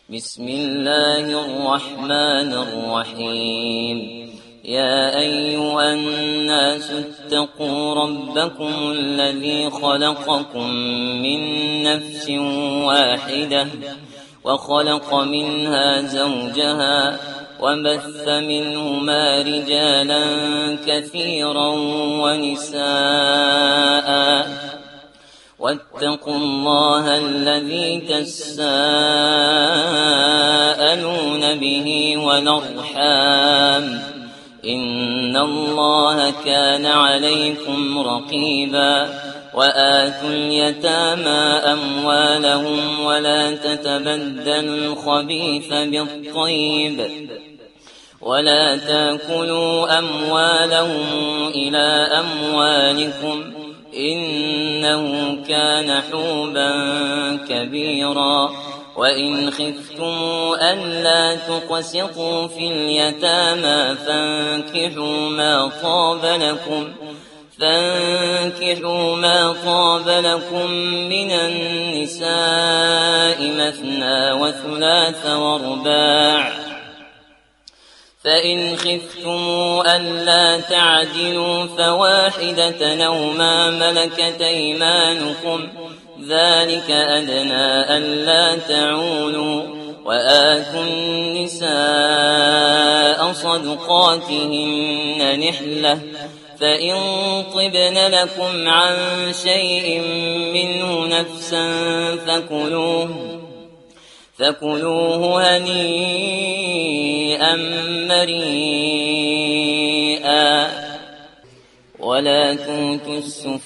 بسم الله الرحمن الرحيم. يا أيها الناس اتقوا ربكم الذي خلقكم من نفس واحدة وخلق منها زوجها وبث منهما رجالا كثيرا ونساء واتقوا الله الذي تساءلون به والأرحام إن الله كان عليكم رقيبا. وآتوا اليتامى أموالهم ولا تتبدلوا الخبيث بالطيب ولا تاكلوا أموالهم إلى أموالكم إنه كان حوبا كبيرا. وإن خفتم ألا تقسطوا في اليتامى فانكحوا ما طاب لكم من النساء مثنى وثلاث ورباع. فإن خفتم ألا تعدلوا فواحدة أو ما ملكت أيمانكم ذلك أدنى ألا تعولوا. وآتوا النساء صدقاتهن نحلة فإن طبن لكم عن شيء منه نفسا فكلوه هنيئا مريئا. ولا تؤتوا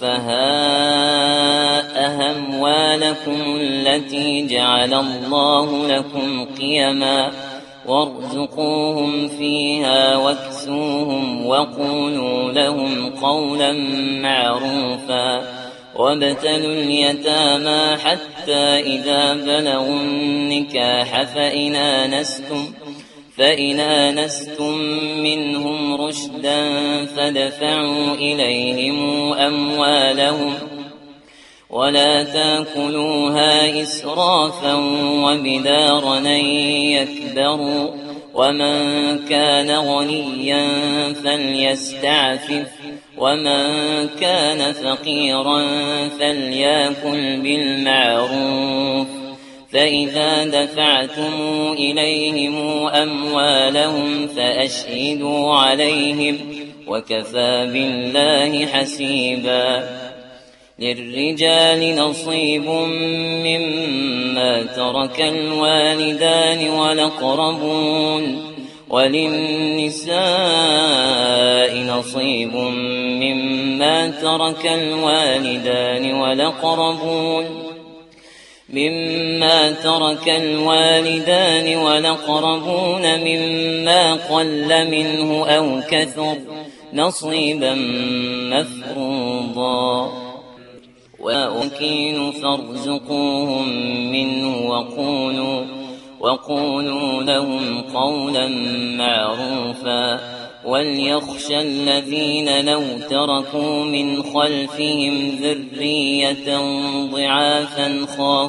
السفهاء أموالكم التي جعل الله لكم قيما وارزقوهم فيها واكسوهم وقولوا لهم قولا معروفا. وابتلوا اليتامى حتى إذا بلغوا النكاح فإن آنستم منهم رشدا فادفعوا إليهم أموالهم ولا تاكلوها إسرافا وبدارا أن يكبروا. ومن كان غنيا فليستعفف ومن كان فقيرا فليأكل بالمعروف. فإذا دفعتم إليهم أموالهم فأشهدوا عليهم وكفى بالله حسيبا. للرجال نصيب مما ترك الوالدان والأقربون وللنساء نصيب مما ترك الوالدان والأقربون مما قل منه أو كثر نصيبا مفروضا. وأكين فارزقوهم منه وقولوا لهم قولا معروفا. وليخشى الذين لو تركوا من خلفهم ذرية ضعافا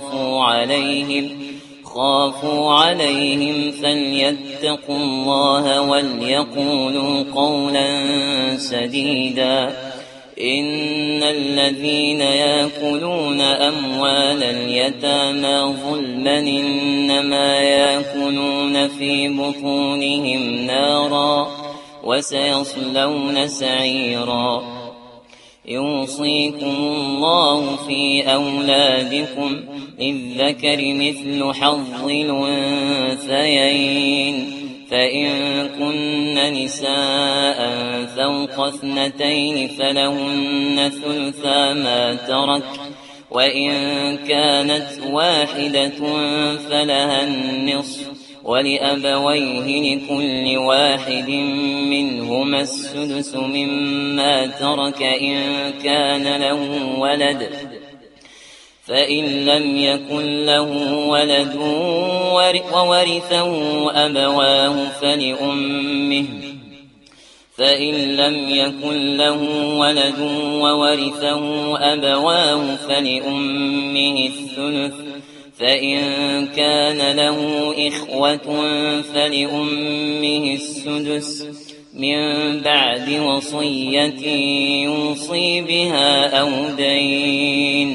خافوا عليهم فليتقوا الله وليقولوا قولا سديدا. إن الذين يأكلون أموال اليتامى ظلما إنما يأكلون في بطونهم نارا وسيصلون سعيرا. يوصيكم الله في أولادكم للذكر مثل حظ الأنثيين. فإن كن نساء فوق 2 فلهن ثلثا ما ترك وإن كانت واحدة فلها النصف ولأبويه لكل واحد منهما السدس مما ترك إن كان له ولد. فإن لم يكن له ولد وورثه أبواه فلأمه فإن لم يكن له ولد وورثه أبواه فلأمه الثلث فإن كان له إخوة فلأمه السدس من بعد وصية يوصي بها أو دين.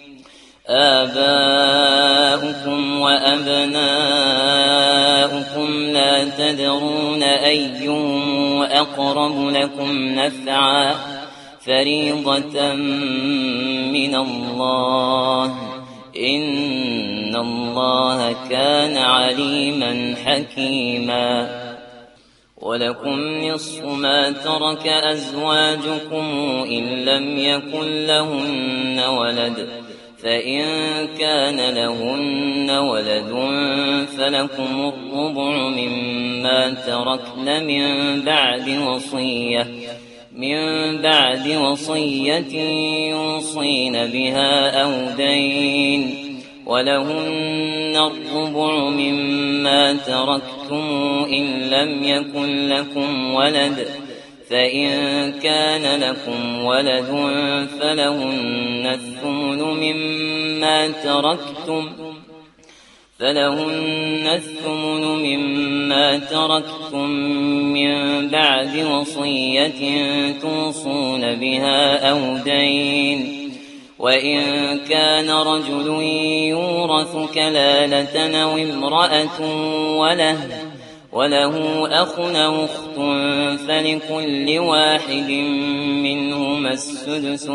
آباؤكم وأبناؤكم لا تدرون أيهم أقرب لكم نفعا فريضة من الله إن الله كان عليما حكيما. ولكم نصف ما ترك أزواجكم إن لم يكن لهن ولد، فإن كان لهن ولد فلكم الربع مما تركن من بعد وصية يوصين بها أو دين. ولهن الربع مما تركتم إن لم يكن لكم ولد، فإن كان لكم ولد فلهن الثمن مما تركتم من بعد وصية توصون بها أو دين. وإن كان رجل يورث كلالة أو امرأة وله أخ أو أخت فلكل واحد منهما السدس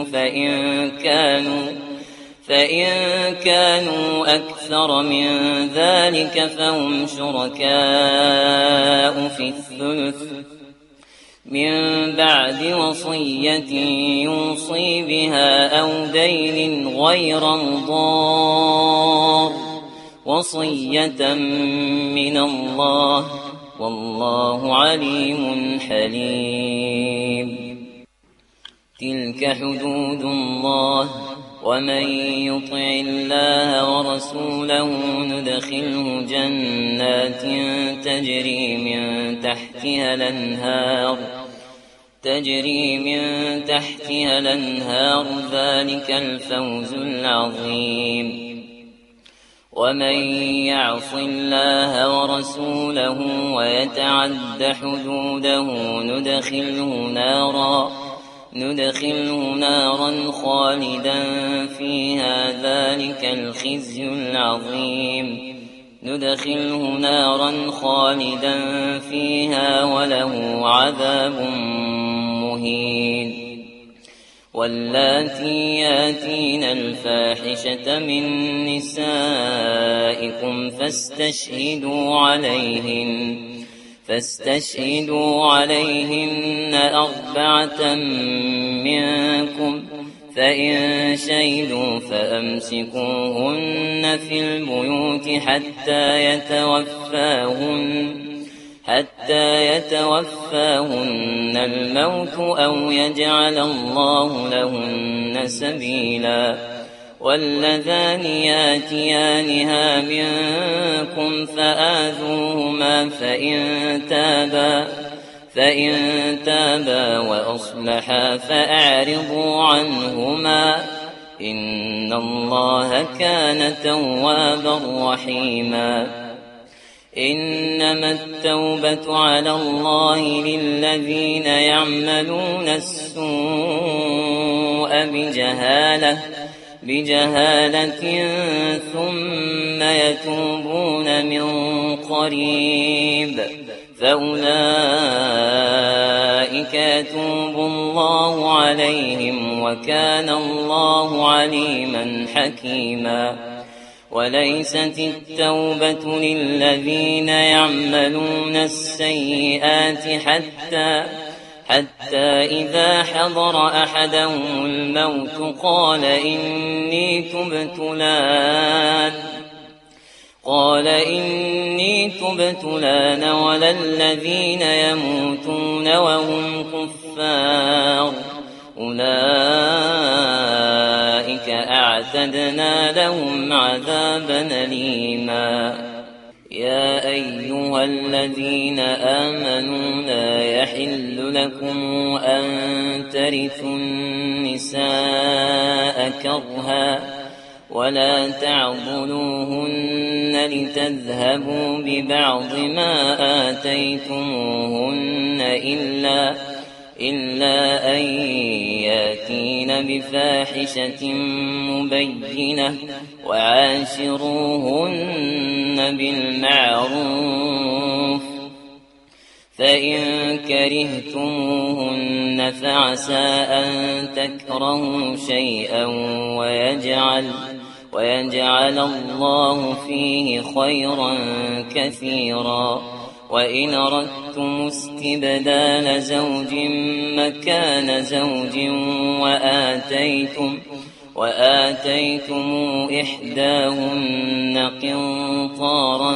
فإن كانوا أكثر من ذلك فهم شركاء في الثلث من بعد وصية يوصي بها أو دين غير مضار وصية من الله والله عليم حليم. تلك حدود الله ومن يطع الله ورسوله ندخله جنات تجري من تحتها الأنهار ذلك الفوز العظيم. ومن يعص الله ورسوله ويتعد حدوده ندخله نارا خالدا فيها ذلك الخزي العظيم. وله عذاب مهين. واللاتي ياتين الفاحشة من نسائكم فاستشهدوا عليهن 4 منكم، فإن شهدوا فأمسكوهن في البيوت حتى يتوفاهن الموت أو يجعل الله لهن سبيلا. واللذان ياتيانها منكم فآذوهما فإن تابا وأصلحا فأعرضوا عنهما إن الله كان توابا رحيما. إنما التوبة على الله للذين يعملون السوء بجهالة ثم يتوبون من قريب فأولئك يتوب الله عليهم وكان الله عليما حكيما. وليست التوبة للذين يعملون السيئات حتى إذا حضر أحدهم الموت قال إني تبت الآن ولا الذين يموتون وهم كفار أولئك أعتدنا لهم عذابا أليما. يا أيها الذين آمنوا لا يحل لكم أن ترثوا النساء كرها ولا تعضلوهن لتذهبوا ببعض ما آتيتموهن إلا أن ياتين بفاحشة مبينة وعاشروهن بالمعروف فإن كرهتموهن فعسى أن تكرهوا شيئا ويجعل الله فيه خيرا كثيرا وإن أردتم استبدال زوج مكان زوج وآتيتم إحداهن قنطارا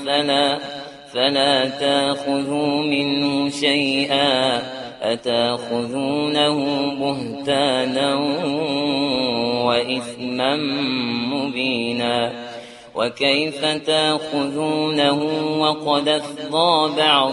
فلا تأخذوا منه شيئا أتأخذونه بهتانا وإثما مبينا وكيف تأخذونه وقد أفضى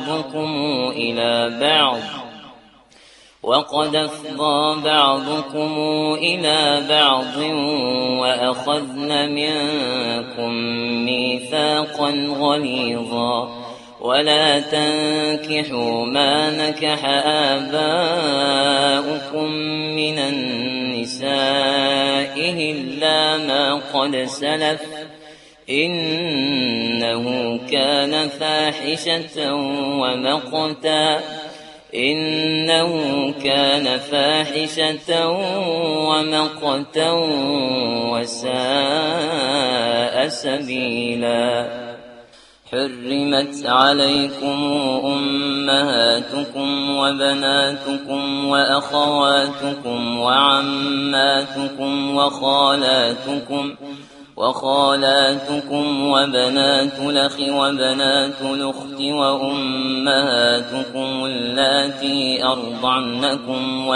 بعضكم إلى بعض وأخذن منكم ميثاقا غليظا ولا تنكحوا ما نكح آباؤكم من النساء إلا ما قد سلف إنه كان فاحشة ومقتا وساء سبيلا حرمت عليكم أمهاتكم وبناتكم وأخواتكم وعماتكم وخالاتكم وبنات الأخ وبنات الأخت وأمهاتكم اللاتي أرضعنكم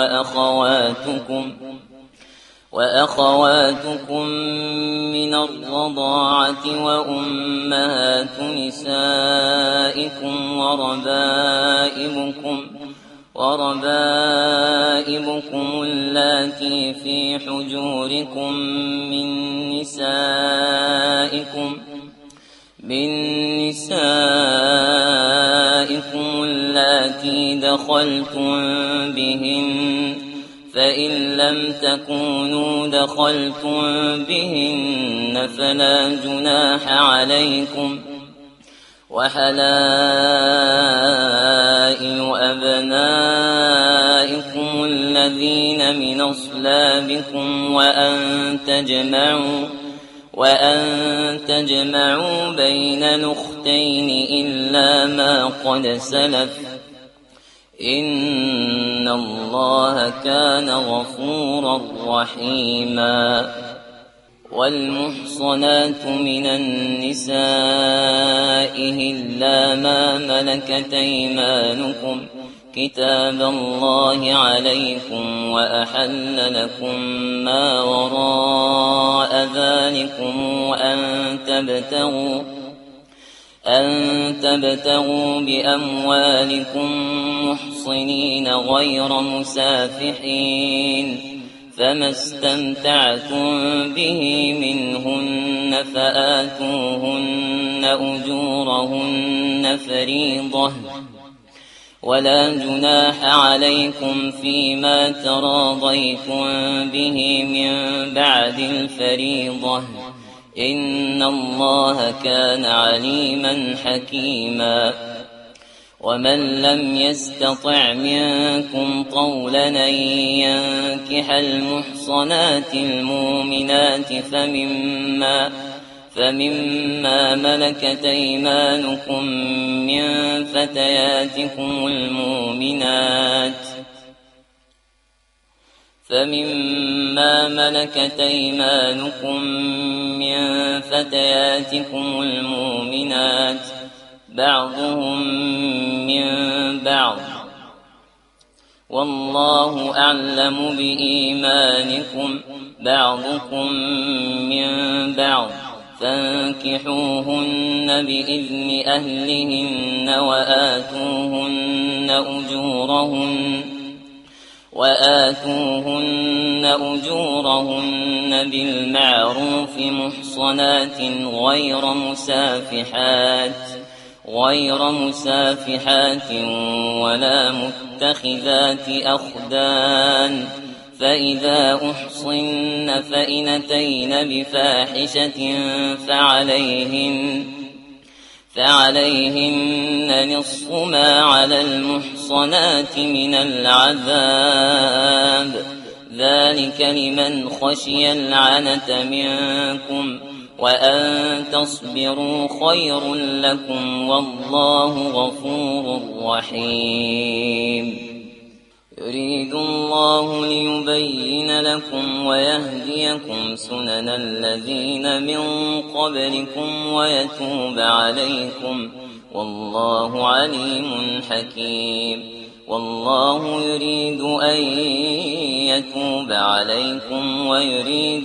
وأخواتكم من الرضاعة وأمهات نسائكم وربائبكم اللاتي في حجوركم من نسائكم اللاتي دخلتم بهن فإن لم تكونوا دخلتم بهن فلا جناح عليكم وحلائل أبنائكم الذين من أصلابكم وأن تجمعوا بين الأختين إلا ما قد سلف إن الله كان غفورا رحيما والمحصنات من النساء إلا ما ملكت أيمانكم كتاب الله عليكم وأحل لكم ما وراء ذلكم أن تبتغوا بأموالكم محصنين غير مسافحين فما استمتعتم به منهن فآتوهن أجورهن فريضة ولا جناح عليكم فيما تراضيتم به من بعد الفريضة إن الله كان عليما حكيما ومن لم يستطع منكم طولا أن ينكح المحصنات المؤمنات فمما ملكت أيمانكم من فتياتكم المؤمنات بعضهم من بعض والله أعلم بإيمانكم بعضكم من بعض فانكحوهن بإذن وآتوهن أجورهن بالمعروف محصنات غير مسافحات ولا متخذات أخدان، فإذا أحصن فإن أتين بفاحشة فعليهن نصف ما على المحصنات من العذاب، ذلك لمن خشي العنة منكم، وأن تصبروا خير لكم، والله غفور رحيم. يريد الله ليبين لكم ويهديكم سنن الذين من قبلكم ويتوب عليكم، والله عليم حكيم. والله يريد أن يتوب عليكم ويريد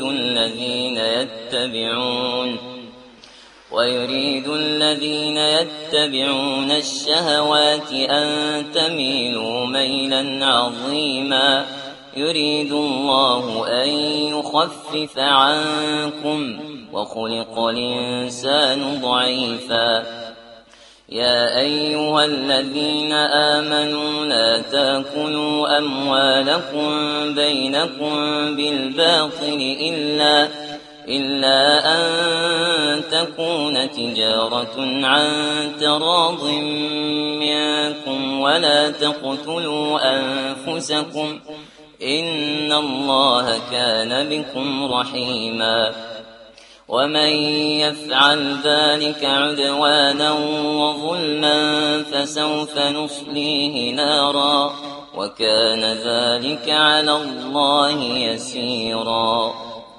الذين يتبعون الشهوات أن تميلوا ميلا عظيما. يريد الله أن يخفف عنكم، وخلق الإنسان ضعيفا. يا أيها الذين آمنوا لا تأكلوا أموالكم بينكم بالباطل إلا أن تكون تجارة عن تراض منكم، ولا تقتلوا أنفسكم، إن الله كان بكم رحيما. ومن يفعل ذلك عدوانا وظلما فسوف نصليه نارا، وكان ذلك على الله يسيرا.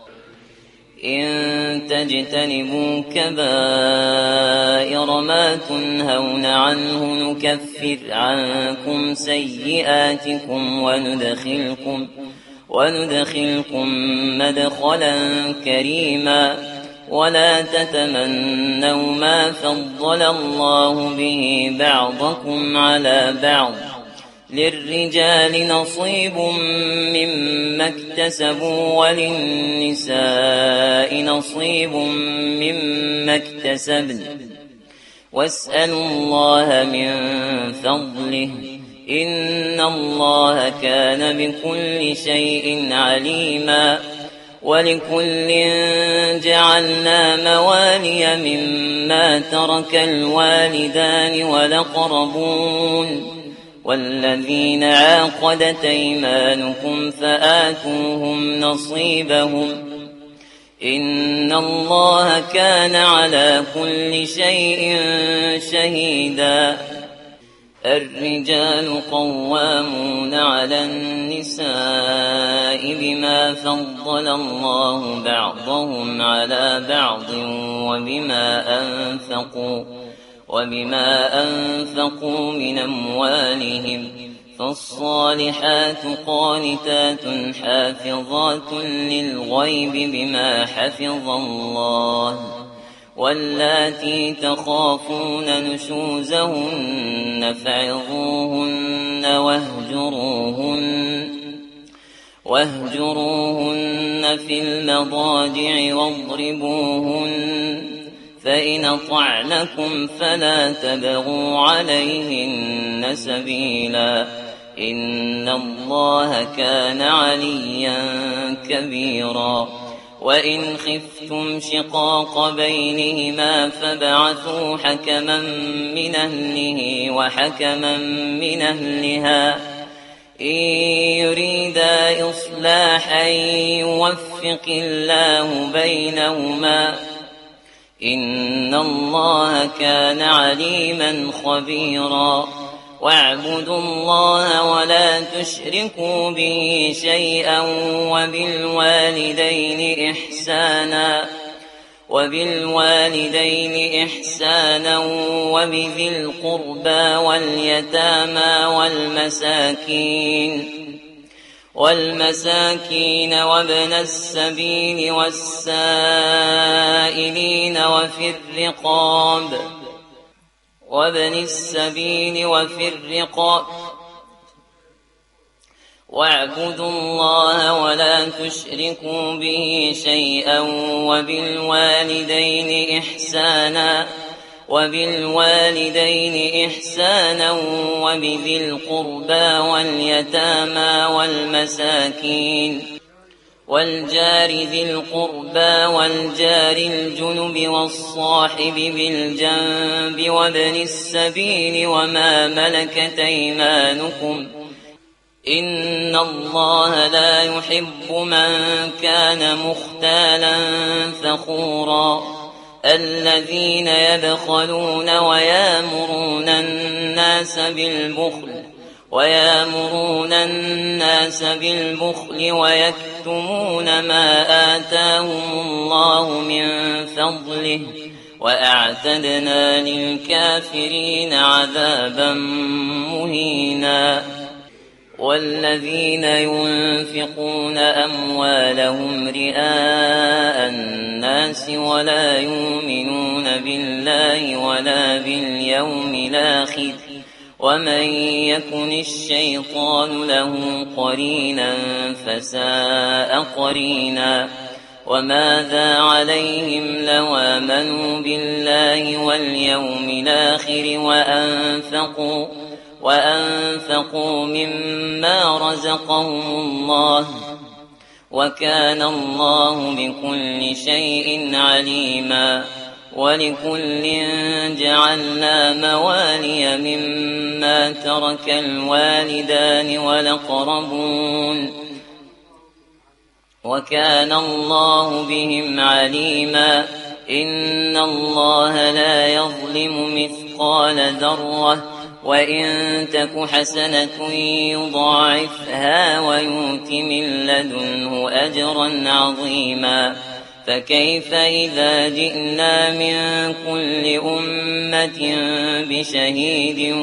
إن تجتنبوا كبائر ما تنهون عنه نكفر عنكم سيئاتكم وندخلكم مدخلا كريما. ولا تتمنوا ما فضل الله به بعضكم على بعض، للرجال نصيب مما اكتسبوا وللنساء نصيب مما اكتسبن، واسألوا الله من فضله، إن الله كان بكل شيء عليما. ولكل جعلنا موالي مما ترك الوالدان والأقربون والذين عاقدت أيمانكم فآتوهم نصيبهم، إن الله كان على كل شيء شهيدا. الرجال قوامون على النساء بما فضل الله بعضهم على بعض وبما أنفقوا من أموالهم، فالصالحات قانتات حافظات للغيب بما حفظ الله، واللاتي تخافون نشوزهن فعظوهن واهجروهن في المضاجع واضربوهن، فإن أطعنكم فلا تبغوا عليهن سبيلا، إن الله كان عليا كبيرا. وإن خفتم شقاق بينهما فابعثوا حكما من أهله وحكما من أهلها، إن يريدا إصلاحا يوفق الله بينهما، إن الله كان عليما خبيرا. واعبدوا الله ولا تشركوا به شيئا، وبالوالدين إحسانا وبذي القربى واليتامى والمساكين وابن السبيل والسائلين واعبدوا الله ولا تشركوا به شيئا وبالوالدين إحسانا وبذي القربى واليتامى والمساكين والجار ذي القربى والجار الجنب والصاحب بالجنب وابن السبيل وما ملكت أيمانكم إن الله لا يحب من كان مختالا فخورا الذين يبخلون ويامرون الناس بالبخل ويكتمون ما آتاهم الله من فضله وأعتدنا للكافرين عذابا مهينا والذين ينفقون أموالهم رئاء الناس ولا يؤمنون بالله ولا باليوم الآخر ومن يكن الشيطان له قرينا فساء قرينا وماذا عليهم لو آمنوا بالله واليوم الآخر وأنفقوا مما رزقهم الله وكان الله بكل شيء عليما ولكل جعلنا موالي مما ترك الوالدان والأقربون وكان الله بهم عليما إن الله لا يظلم مثقال ذرة وإن تك حسنة يضاعفها ويؤت من لدنه أجرا عظيما فكيف إذا جئنا من كل أمة بشهيد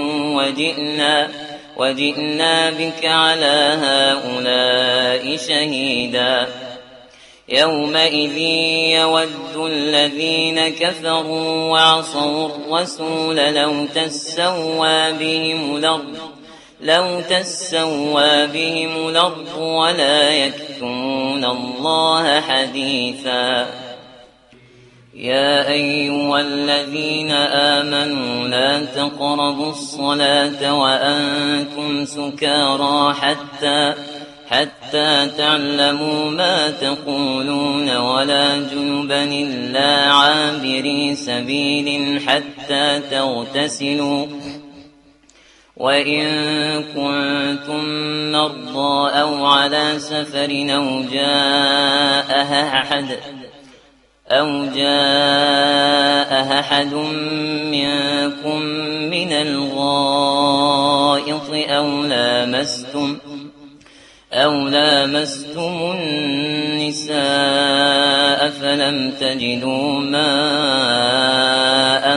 وجئنا بك على هؤلاء شهيدا يومئذ يود الذين كفروا وعصوا الرسول لو تسوى بهم الأرض ولا يكتمون الله حديثا يا أيها الذين آمنوا لا تقربوا الصلاة وأنتم سكارى حتى تعلموا ما تقولون ولا جنبا إلا عابري سبيل حتى تغتسلوا وإن كنتم مرضى أو على سفر أو جاء أحد منكم من الغائط أو لامستم النساء فلم تجدوا ماء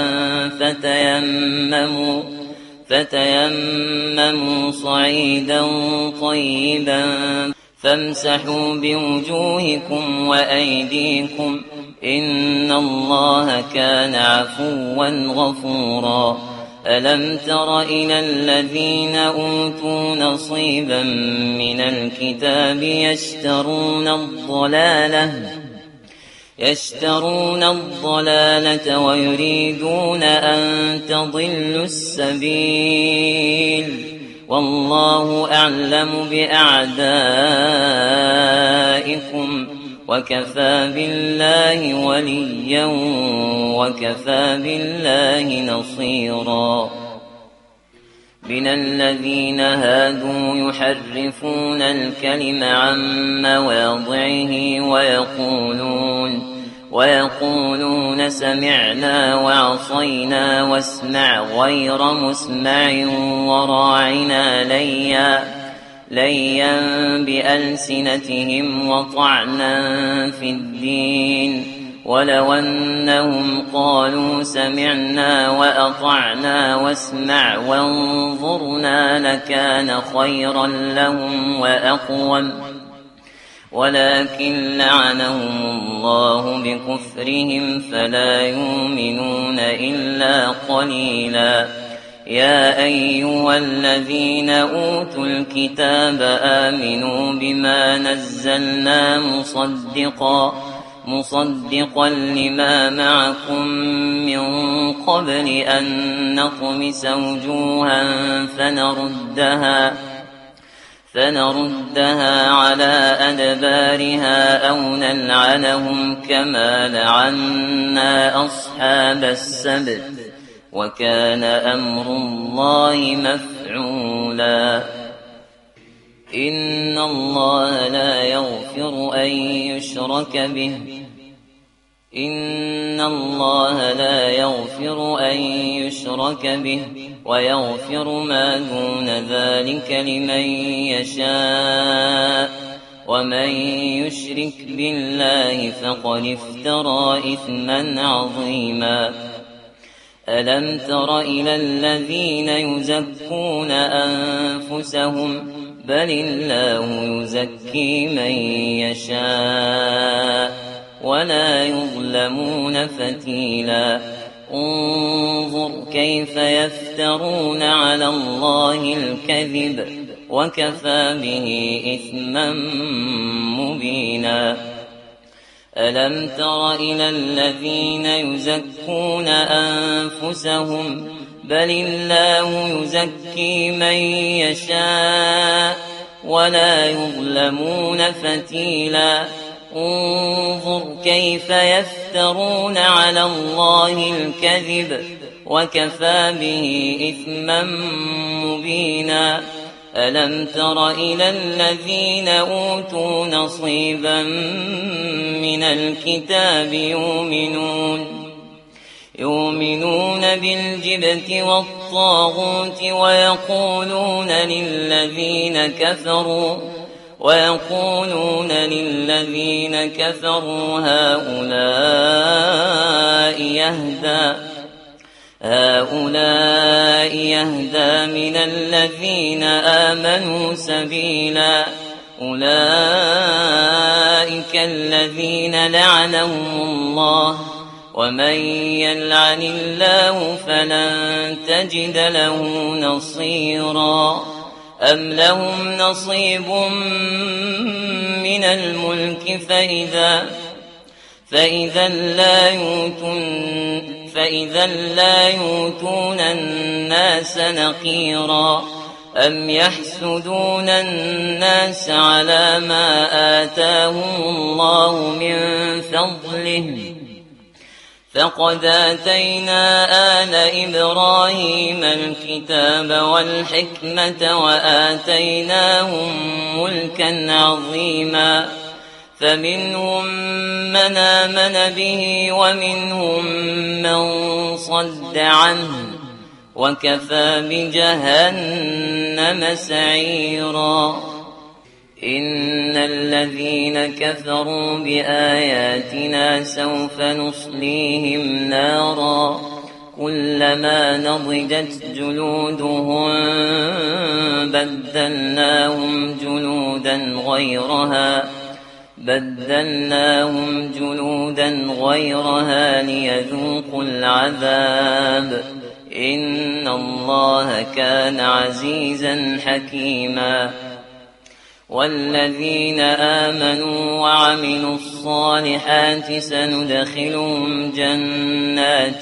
فتيمموا صعيدا طيبا فامسحوا بوجوهكم وأيديكم إن الله كان عفوا غفورا ألم تر إلى الذين أوتوا نصيبا من الكتاب يشترون الضلالة ويريدون أن تضلوا السبيل والله أعلم بأعدائكم وكفى بالله وليا وكفى بالله نصيرا من الذين هادوا يحرفون الكلم عن مواضعه ويقولون سمعنا وعصينا واسمع غير مسمع وراعنا ليا بألسنتهم وطعنا في الدين ولو أنهم قالوا سمعنا وأطعنا واسمع وانظرنا لكان خيرا لهم وأقوم ولكن لعنهم الله بكفرهم فلا يؤمنون إلا قليلا يا أيها الذين أوتوا الكتاب آمنوا بما نزلنا مصدقا لما معكم من قبل أن نطمس وجوها فنردها على أدبارها أو نلعنهم كما لعنا أصحاب السبت وكان أمر الله مفعولا إن الله لا يغفر أن يشرك به ويغفر ما دون ذلك لمن يشاء ومن يشرك بالله فقد افترى إثما عظيما ألم تر إلى الذين يزكون أنفسهم بل الله يزكي من يشاء ولا يظلمون فتيلا انظر كيف يفترون على الله الكذب وكفى به إثما مبينا ألم تر إلى الذين يزكون أنفسهم بل الله يزكي من يشاء ولا يظلمون فتيلا انظر كيف يفترون على الله الكذب وكفى به إثما مبينا ألم تر إلى الذين أوتوا نصيبا من الكتاب يؤمنون بالجبت والطاغوت ويقولون للذين كفروا هؤلاء يهدى من الذين آمنوا سبيلا أولئك الذين لعنهم الله ومن يلعن الله فلن تجد له نصيرا أم لهم نصيب من الملك فإذا لا يؤتون الناس نقيرا أم يحسدون الناس على ما آتاهم الله من فضله فقد آتينا آل إبراهيم الكتاب والحكمة وآتيناهم ملكا عظيما فمنهم من آمن به ومنهم من صد عنه وكفى بجهنم سعيرا إن الذين كفروا بآياتنا سوف نصليهم نارا كلما نضجت جلودهم بدلناهم جلودا غيرها ليذوقوا العذاب إن الله كان عزيزا حكيما والذين آمنوا وعملوا الصالحات سندخلهم جنات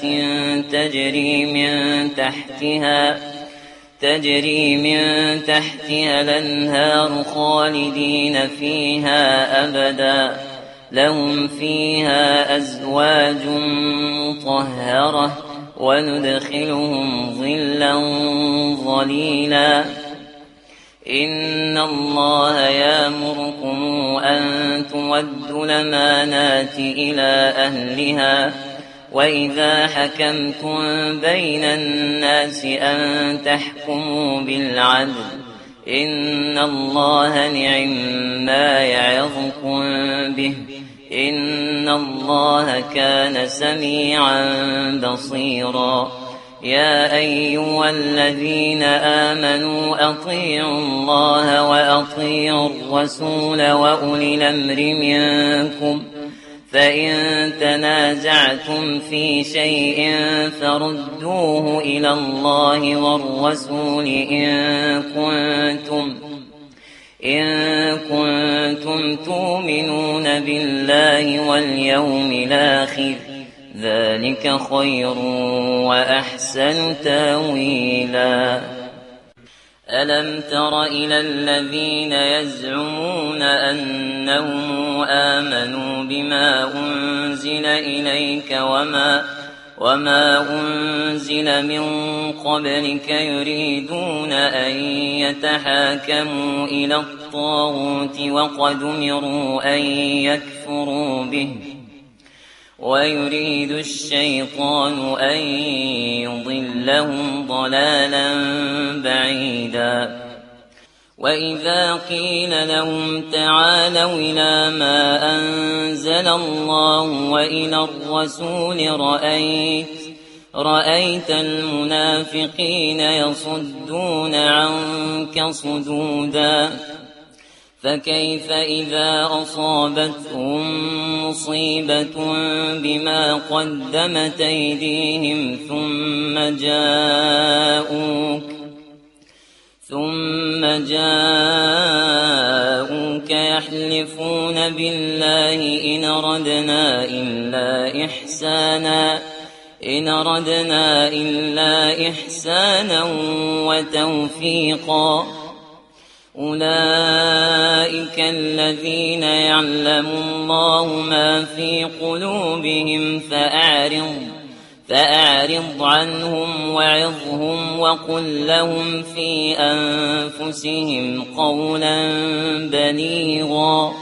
تجري من تحتها الأنهار خالدين فيها أبدا لهم فيها أزواج مطهرة وندخلهم ظلا ظليلا إن الله يأمركم أن تودوا الأمانات إلى أهلها وإذا حكمتم بين الناس أن تحكموا بالعدل إن الله نعما يعظكم به إن الله كان سميعا بصيرا يا أيها الذين آمنوا أطيعوا الله وأطيعوا الرسول وأولي الأمر منكم فإن تنازعتم في شيء فردوه إلى الله والرسول إن كنتم تؤمنون بالله واليوم الآخر، ذلك خير وأحسن تاويلا. ألم تر إلى الذين يزعمون أنهم آمنوا بما أنزل إليك وما أنزل من قبلك يريدون أن يتحاكموا إلى الطاغوت وقد أمروا أن يكفروا به، ويريد الشيطان أن يضلهم ضلالا بعيدا. وإذا قيل لهم تعالوا إلى ما أنزل الله وإلى الرسول رأيت المنافقين يصدون عنك صدودا. فكيف إذا أصابتهم مصيبة بما قدمت أيديهم ثم جاءوك يحلفون بالله إن أردنا إلا إحسانا وتوفيقا. أولئك الذين يعلم الله ما في قلوبهم فأعرض عنهم وعظهم وقل لهم في أنفسهم قولا بليغا.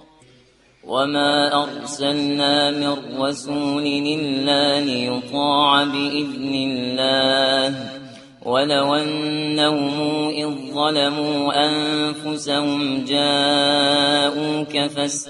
وما أرسلنا من رسول إلا ليطاع بإذن الله، ولو أنهم إذ ظلموا أنفسهم جاءوك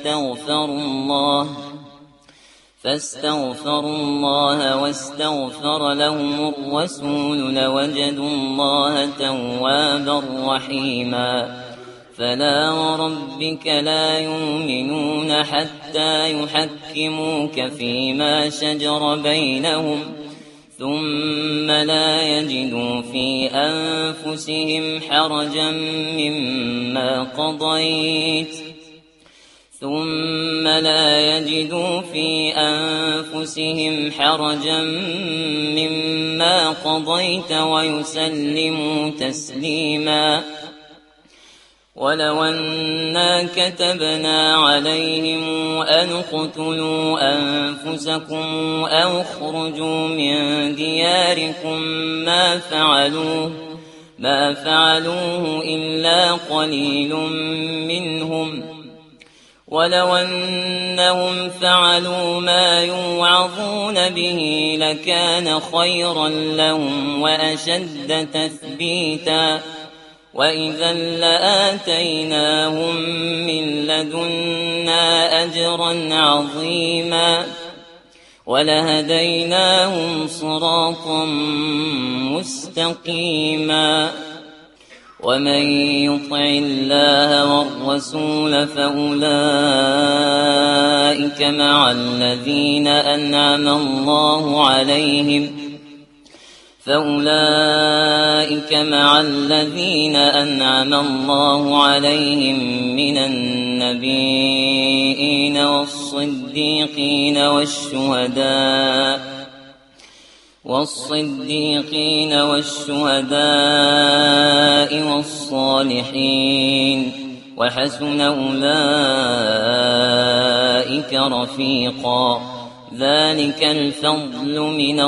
فاستغفروا الله واستغفر لهم الرسول لوجدوا الله توابا رحيما. فلا وربك لا يؤمنون حتى يحكموك فيما شجر بينهم ثم لا يجدوا في أنفسهم حرجا مما قضيت ويسلموا تسليما. ولو أنا كتبنا عليهم أن اقتلوا أنفسكم أو اخرجوا من دياركم ما فعلوه إلا قليل منهم، ولو أنهم فعلوا ما يوعظون به لكان خيرا لهم وأشد تثبيتا. وإذا لآتيناهم من لدنا أجرا عظيما ولهديناهم صراطا مستقيما. ومن يطع الله والرسول فأولئك مع الذين أنعم الله عليهم من النبيين والصديقين والشهداء والصالحين، وحسن أولئك رفيقا. ذلك الفضل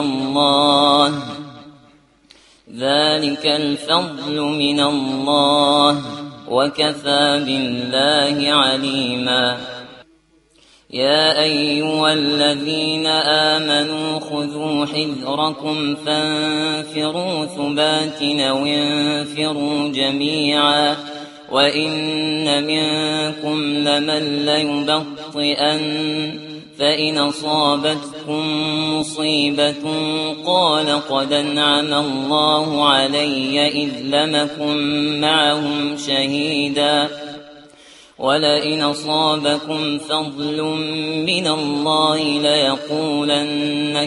من الله وكفى بالله عليما. يا أيها الذين آمنوا خذوا حذركم فانفروا ثبات أو انفروا جميعا. وإن منكم لمن ليبطئن فإن أصابتكم مصيبة قال قد أنعم الله علي إذ لم أكن معهم شهيدا ولئن أصابكم فضل من الله ليقولن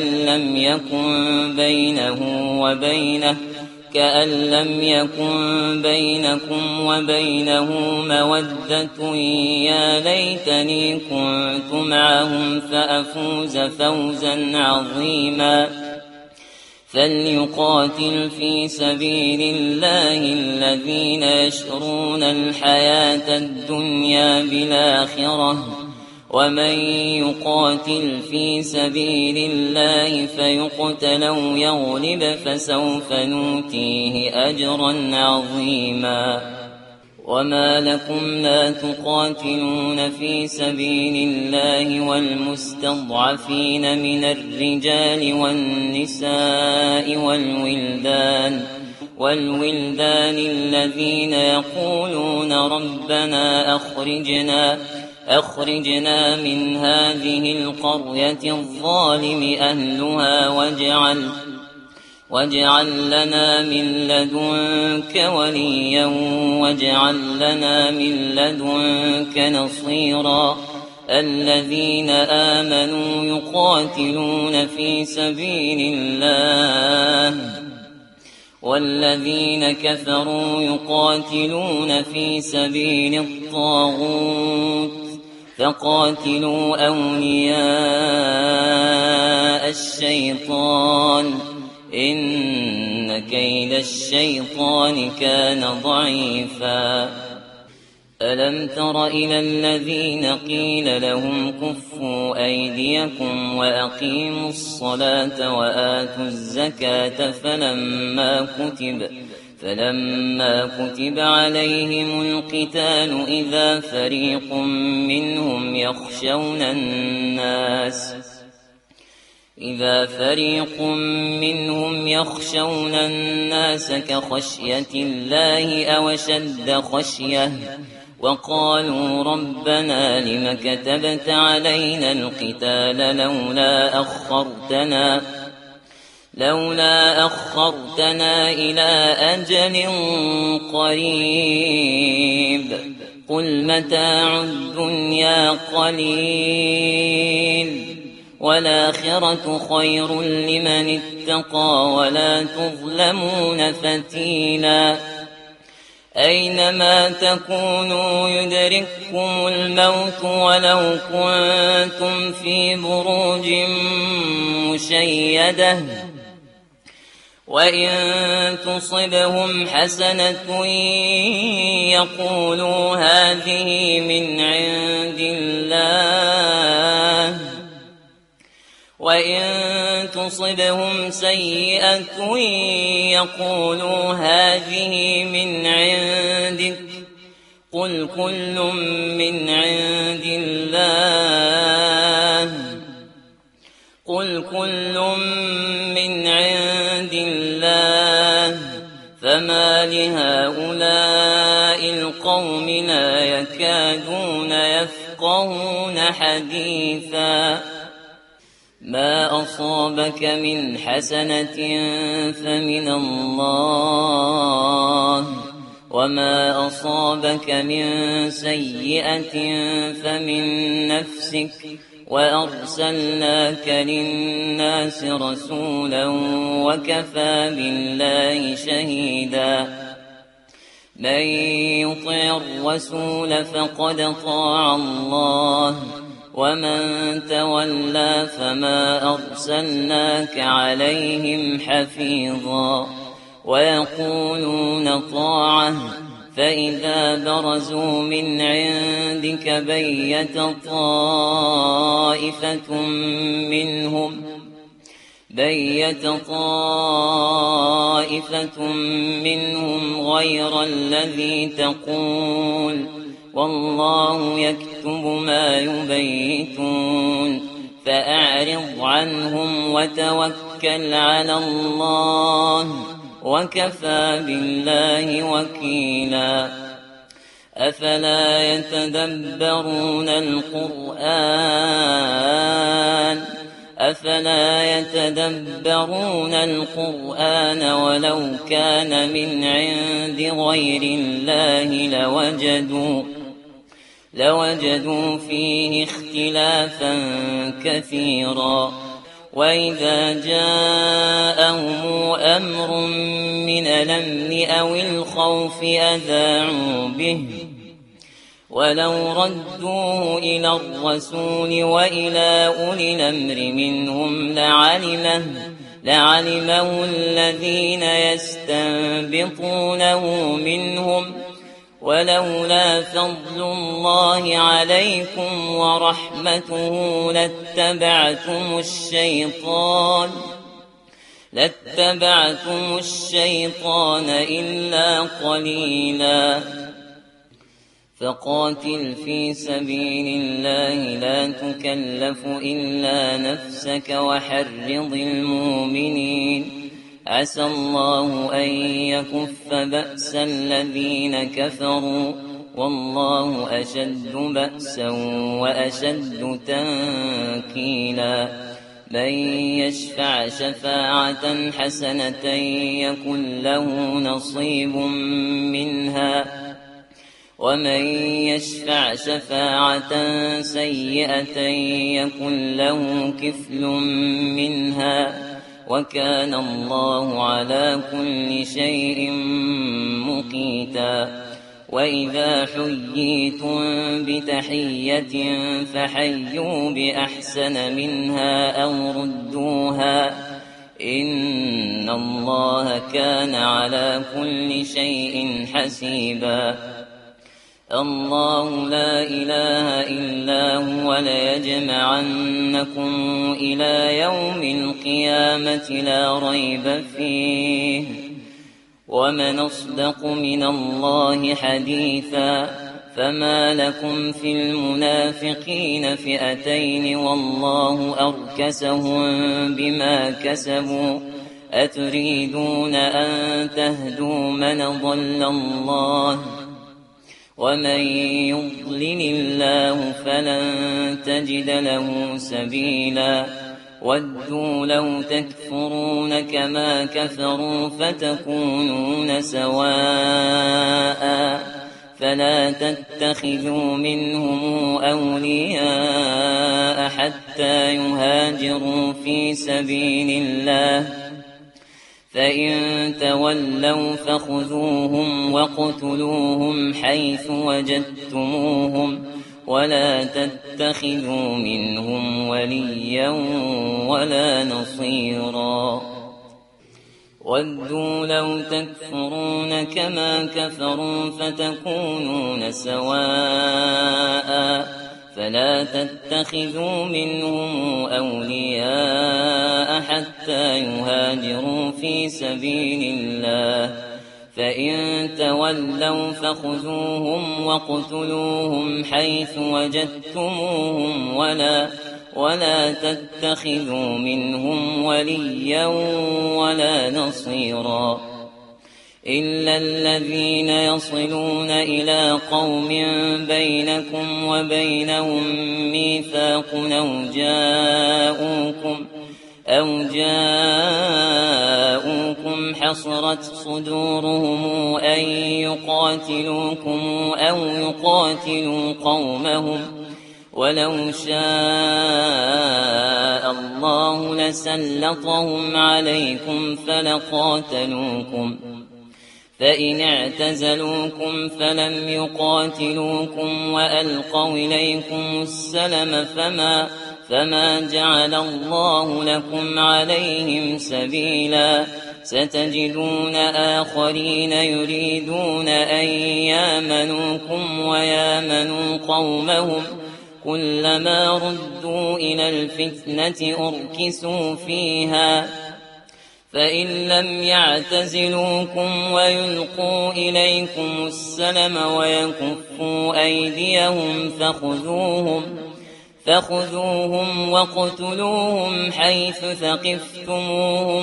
كأن لم يكن بينكم وبينه مودة يا ليتني كنت معهم فأفوز فوزا عظيما فليقاتل في سبيل الله الذين يشرون الحياة الدنيا بالآخرة ومن يقاتل في سبيل الله فيقتل أو يغلب فسوف نؤتيه أجرا عظيما وما لكم لا تقاتلون في سبيل الله والمستضعفين من الرجال والنساء والولدان الذين يقولون ربنا أخرجنا من هذه القرية الظالم أهلها واجعل لنا من لدنك وليا واجعل لنا من لدنك نصيرا الذين آمنوا يقاتلون في سبيل الله والذين كفروا يقاتلون في سبيل الطاغوت فقاتلوا أولياء الشيطان إن كيد الشيطان كان ضعيفا ألم تر إلى الذين قيل لهم كفوا أيديكم وأقيموا الصلاة وآتوا الزكاة فلما كتب عليهم القتال إذا فريق منهم يخشون الناس كخشية الله أو أشد خشية وقالوا ربنا لم كتبت علينا القتال لولا أخرتنا إلى أجل قريب قل متاع الدنيا قليل والآخرة خير لمن اتقى ولا تظلمون فتيلا أينما تكونوا يدرككم الموت ولو كنتم في بروج مشيدة وإن تصبهم حسنة يقولوا هذه من عند الله وإن تصبهم سيئة يقولوا هذه من عندك قل كل من عند الله فما لهؤلاء القوم لا يكادون يفقهون حديثا ما أصابك من حسنة فمن الله وما أصابك من سيئة فمن نفسك وأرسلناك للناس رسولا وكفى بالله شهيدا من يطع الرسول فقد طاع الله ومن تولى فما أرسلناك عليهم حفيظا ويقولون طاعة فإذا برزوا من عندك بيت طائفة منهم غير الذي تقول والله يكتب ما يبيتون فأعرض عنهم وتوكل على الله وكفى بالله وكيلا أفلا يتدبرون القرآن ولو كان من عند غير الله لوجدوا فيه اختلافا كثيرا. وإذا جاءهم أمر من الأمن أو الخوف أذاعوا به، ولو ردوه إلى الرسول وإلى أولي الأمر منهم لعلمه الذين يستنبطونه منهم، ولولا فضل الله عليكم ورحمته لاتبعتم الشيطان إلا قليلا. فقاتل في سبيل الله لا تكلف إلا نفسك وحرض المؤمنين، عسى الله أن يكف بأس الذين كفروا، والله أشد بأسا وأشد تنكيلا. من يشفع شفاعة حسنة يكن له نصيب منها، ومن يشفع شفاعة سيئة يكن له كفل منها، وكان الله على كل شيء مقيتا. وإذا حييتم بتحية فحيوا بأحسن منها أو ردوها، إن الله كان على كل شيء حسيبا. الله لا إله إلا هو ليجمعنكم إلى يوم القيامة لا ريب فيه، ومن أصدق من الله حديثا. فما لكم في المنافقين فئتين والله أركسهم بما كسبوا، أتريدون أن تهدوا من ضل الله، ومن يضلل الله فلن تجد له سبيلا. ودوا لو تكفرون كما كفروا فتكونون سواء، فلا تتخذوا منهم أولياء حتى يهاجروا في سبيل الله، فإن تولوا فخذوهم واقتلوهم حيث وجدتموهم، ولا تتخذوا منهم وليا ولا نصيرا. ودوا لو تكفرون كما كفروا فتكونون سواء، فلا تتخذوا منهم أولياء حتى يهاجروا في سبيل الله، فإن تولوا فخذوهم واقتلوهم حيث وجدتموهم، ولا تتخذوا منهم وليا ولا نصيرا. إلا الذين يصلون إلى قوم بينكم وبينهم ميثاق أو جاءوكم حصرت صدورهم أن يقاتلوكم أو يقاتلوا قومهم، ولو شاء الله لسلطهم عليكم فلقاتلوكم، فإن اعتزلوكم فلم يقاتلوكم وألقوا إليكم السلم فما جعل الله لكم عليهم سبيلا. ستجدون آخرين يريدون أن يامنوكم ويامنوا قومهم، كلما ردوا إلى الفتنة أركسوا فيها، فإن لم يعتزلوكم ويلقوا إليكم السلم ويكفوا أيديهم فخذوهم واقتلوهم حيث ثقفتموهم،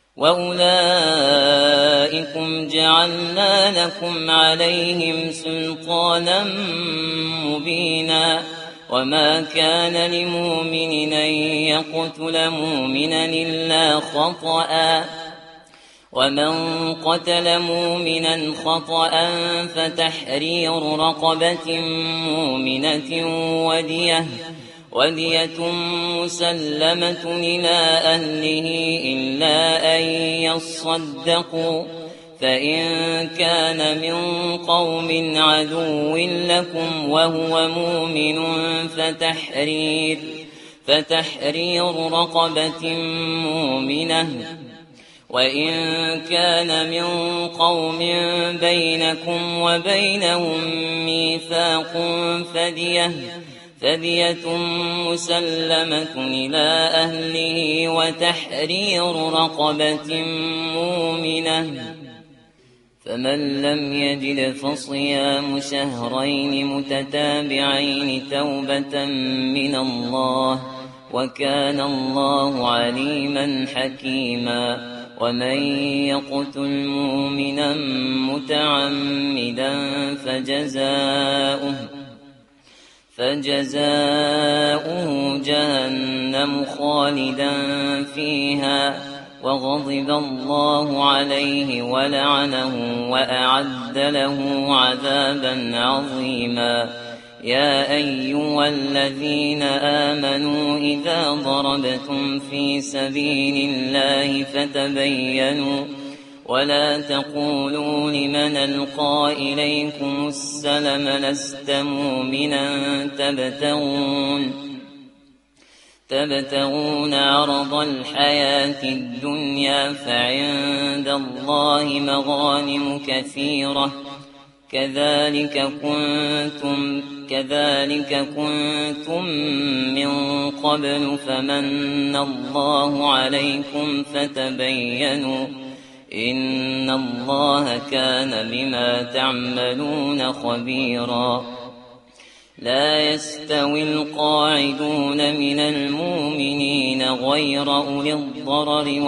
وأولئكم جعلنا لكم عليهم سلطانا مبينا. وما كان لمؤمن أن يقتل مؤمنا إلا خطأ، ومن قتل مؤمنا خطأ فتحرير رقبة مؤمنة ودية مسلمة إلى أهله إلا أن يصدقوا، فإن كان من قوم عدو لكم وهو مؤمن فتحرير رقبة مؤمنة، وإن كان من قوم بينكم وبينهم ميثاق فدية مسلمة إلى أهله وتحرير رقبة مؤمنة. فمن لم يجد فصيام شهرين متتابعين توبة من الله، وكان الله عليما حكيما. ومن يقتل مؤمنا متعمدا فجزاؤه جهنم خالدا فيها وغضب الله عليه ولعنه وأعد له عذابا عظيما. يا أيها الذين آمنوا إذا ضربتم في سبيل الله فتبينوا ولا تقولوا لمن ألقى إليكم السلم لست مؤمنا تبتغون عرض الحياة الدنيا فعند الله مغانم كثيرة كذلك كنتم من قبل فمن الله عليكم فتبينوا إن الله كان بما تعملون خبيرا. لا يستوي القاعدون من المؤمنين غير أولي الضرر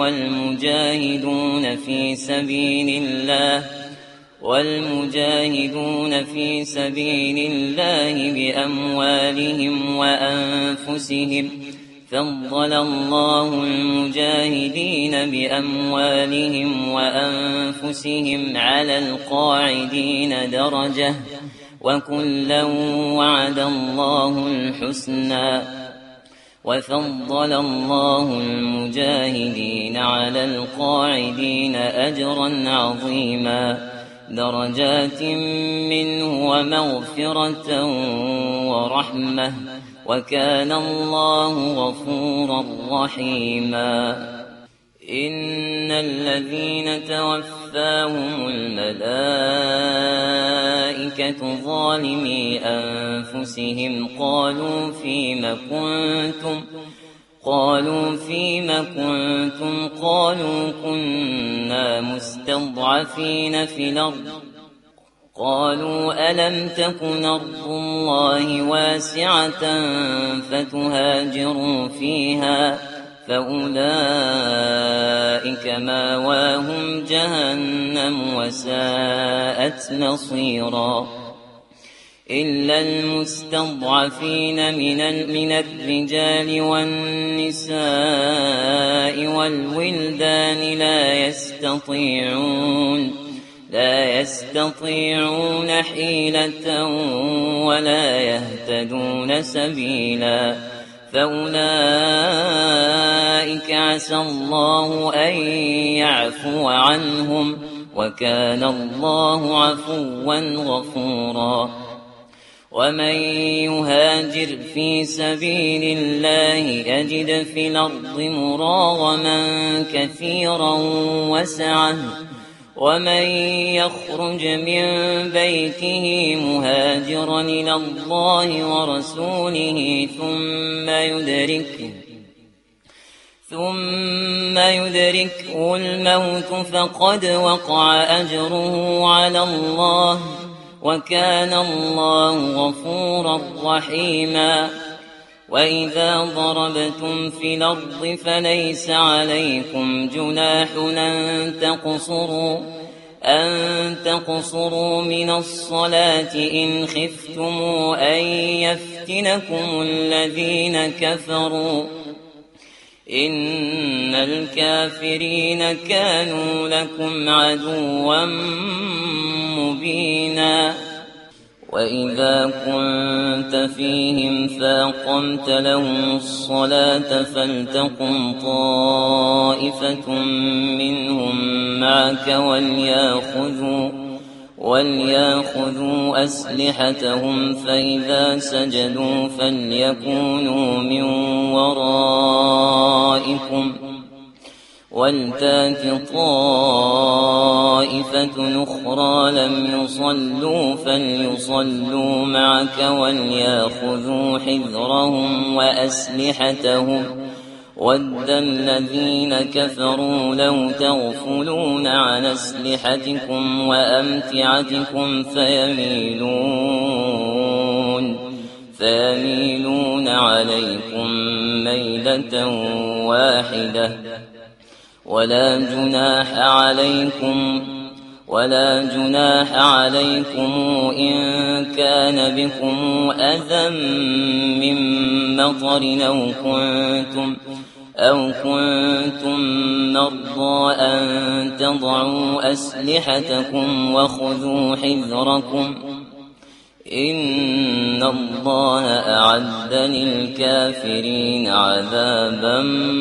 والمجاهدون في سبيل الله بأموالهم وأنفسهم، فضل الله المجاهدين بأموالهم وأنفسهم على القاعدين درجة، وكلا وعد الله الحسنى. وفضل الله المجاهدين على القاعدين أجرا عظيما، درجات منه ومغفرة ورحمة، وكان الله غفورا رحيما. إن الذين توفاهم الملائكة ظالمي أنفسهم قالوا فيم كنتم قالوا كنا مستضعفين في الأرض قالوا ألم تكن أرض الله واسعة فتهاجروا فيها فأولئك ماواهم جهنم وساءت مصيرا. إلا المستضعفين من الرجال والنساء والولدان لا يستطيعون حيلة ولا يهتدون سبيلا، فأولئك عسى الله أن يعفو عنهم، وكان الله عفوا غفورا. ومن يهاجر في سبيل الله يجد في الأرض مراغما كثيرا وسعة، ومن يخرج من بيته مهاجرا إلى الله ورسوله ثم يدركه الموت فقد وقع أجره على الله، وكان الله غفورا رحيما. وإذا ضربتم في الأرض فليس عليكم جناح أن تقصروا من الصلاة إن خفتم أن يفتنكم الذين كفروا إن الكافرين كانوا لكم عدوا مبينا وإذا كنت فيهم فأقمت لهم الصلاة فلتقم طائفة منهم معك وليأخذوا أسلحتهم فإذا سجدوا فليكونوا من ورائكم ولتات طائفة أخرى لم يصلوا فليصلوا معك وليأخذوا حذرهم وأسلحتهم ود الذين كفروا لو تغفلون عن أسلحتكم وأمتعتكم فيميلون عليكم ميلة واحدة ولا جناح عليكم إن كان بكم أذى من مطر أو كنتم مرضى أن تضعوا أسلحتكم وخذوا حذركم إن الله أعد للكافرين عذابا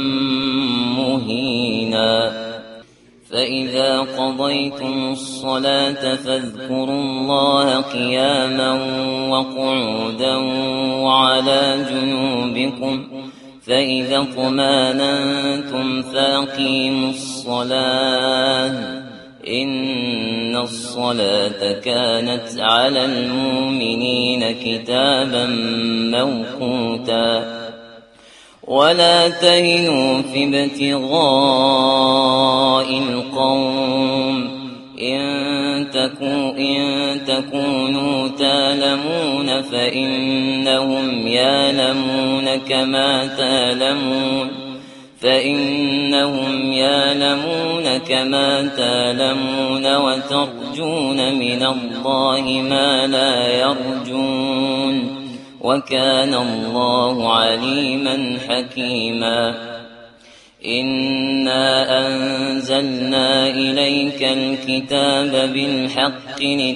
مهينا فإذا قضيتم الصلاة فاذكروا الله قياما وقعودا وعلى جنوبكم فإذا اطمأننتم فأقيموا الصلاة إن الصلاة كانت على المؤمنين كتابا موقوتا ولا تهنوا في ابتغاء القوم إن تكونوا تألمون فإنهم يألمون كما تألمون وترجون من الله ما لا يرجون وكان الله عليما حكيما إنا أنزلنا إليك الكتاب بالحق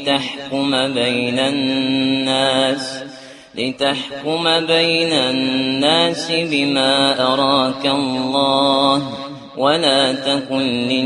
لتحكم بين الناس بما أراك الله ولا تكن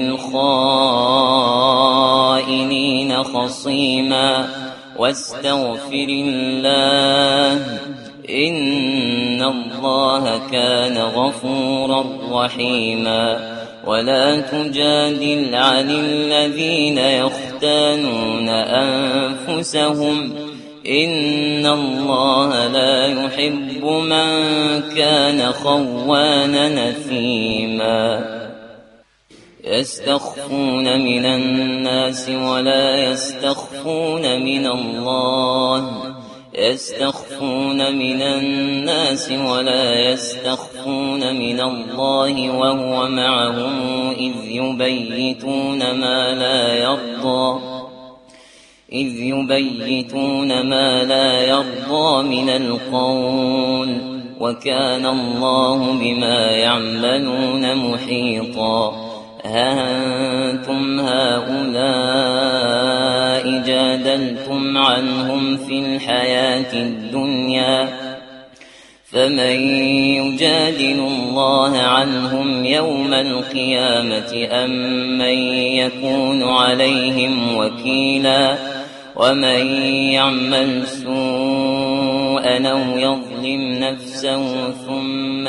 للخائنين خصيما واستغفر الله إن الله كان غفورا رحيما ولا تجادل عن الذين يختانون أنفسهم إن الله لا يحب من كان خوانا نثيما يستخفون من الناس ولا يستخفون من الله وهو معهم إذ يبيتون ما لا يرضى من القول وكان الله بما يعملون محيطا ها أنتم هؤلاء جادلتم عنهم في الحياة الدنيا فمن يجادل الله عنهم يوم القيامة أم من يكون عليهم وكيلا ومن يعمل سوءا أو يظلم نفسه ثم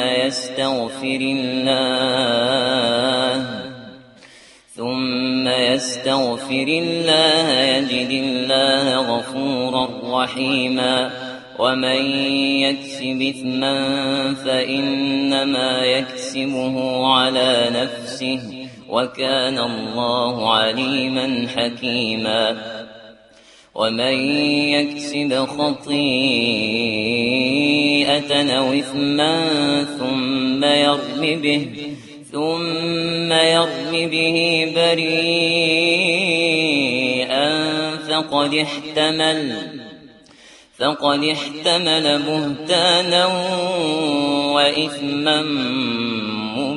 يستغفر الله يجد الله غفورا رحيما ومن يكسب إثما فإنما يكسبه على نفسه وكان الله عليما حكيما ومن يكسب خطيئة أو إثما ثم يرم به بريئا فقد احتمل بهتانا وإثما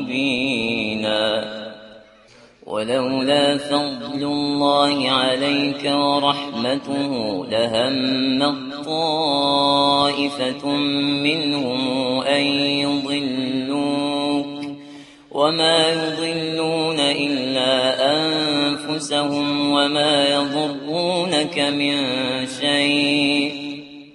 ولولا فضل الله عليك ورحمته لهمت طائفة منهم أن يضلوك وما يضلون إلا أنفسهم وما يضرونك من شيء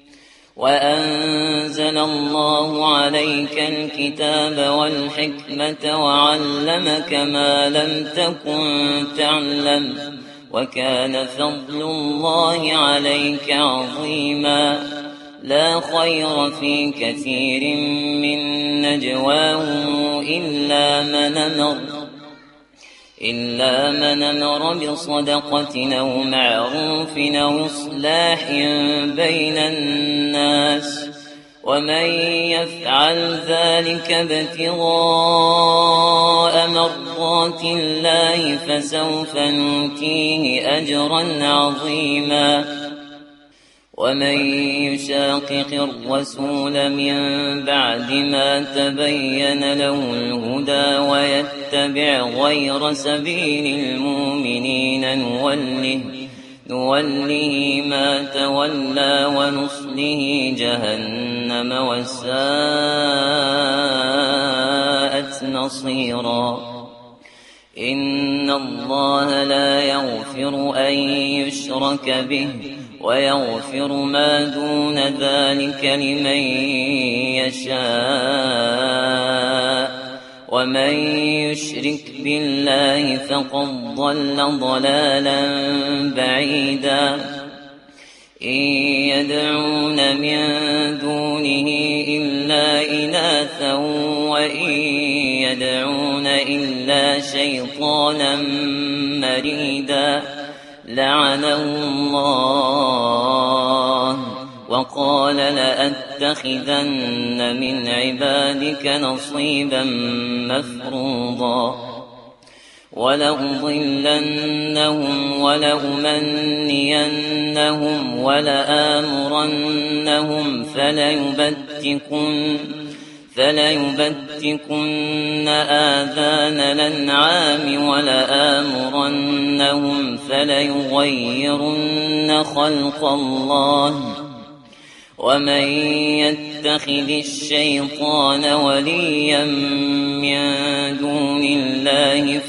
وأنزل الله عليك الكتاب والحكمة وعلمك ما لم تكن تعلم وكان فضل الله عليك عظيما لا خير في كثير من نجواهم إلا من أمر بصدقة أو معروف أو إصلاح بين الناس ومن يفعل ذلك ابتغاء مرضات الله فسوف نؤتيه أجرا عظيما ومن يشاقق الرسول من بعد ما تبين له الهدى ويتبع غير سبيل المؤمنين نوله ما تولى ونصله جهنم وساءت مصيرا إن الله لا يغفر أن يشرك به ويغفر ما دون ذلك لمن يشاء ومن يشرك بالله فقد ضل ضلالا بعيدا إن يدعون من دونه إلا إناثا وإن يدعون إلا شيطانا مريدا لعنه الله وقال لأتخذن من عبادك نصيبا مفروضا ولأضلنهم ولأمنينهم ولآمرنهم فليبتكن آذان الأنعام ولآمرنهم فليغيرن خلق الله ومن يتخذ الشيطان وليا من دون الله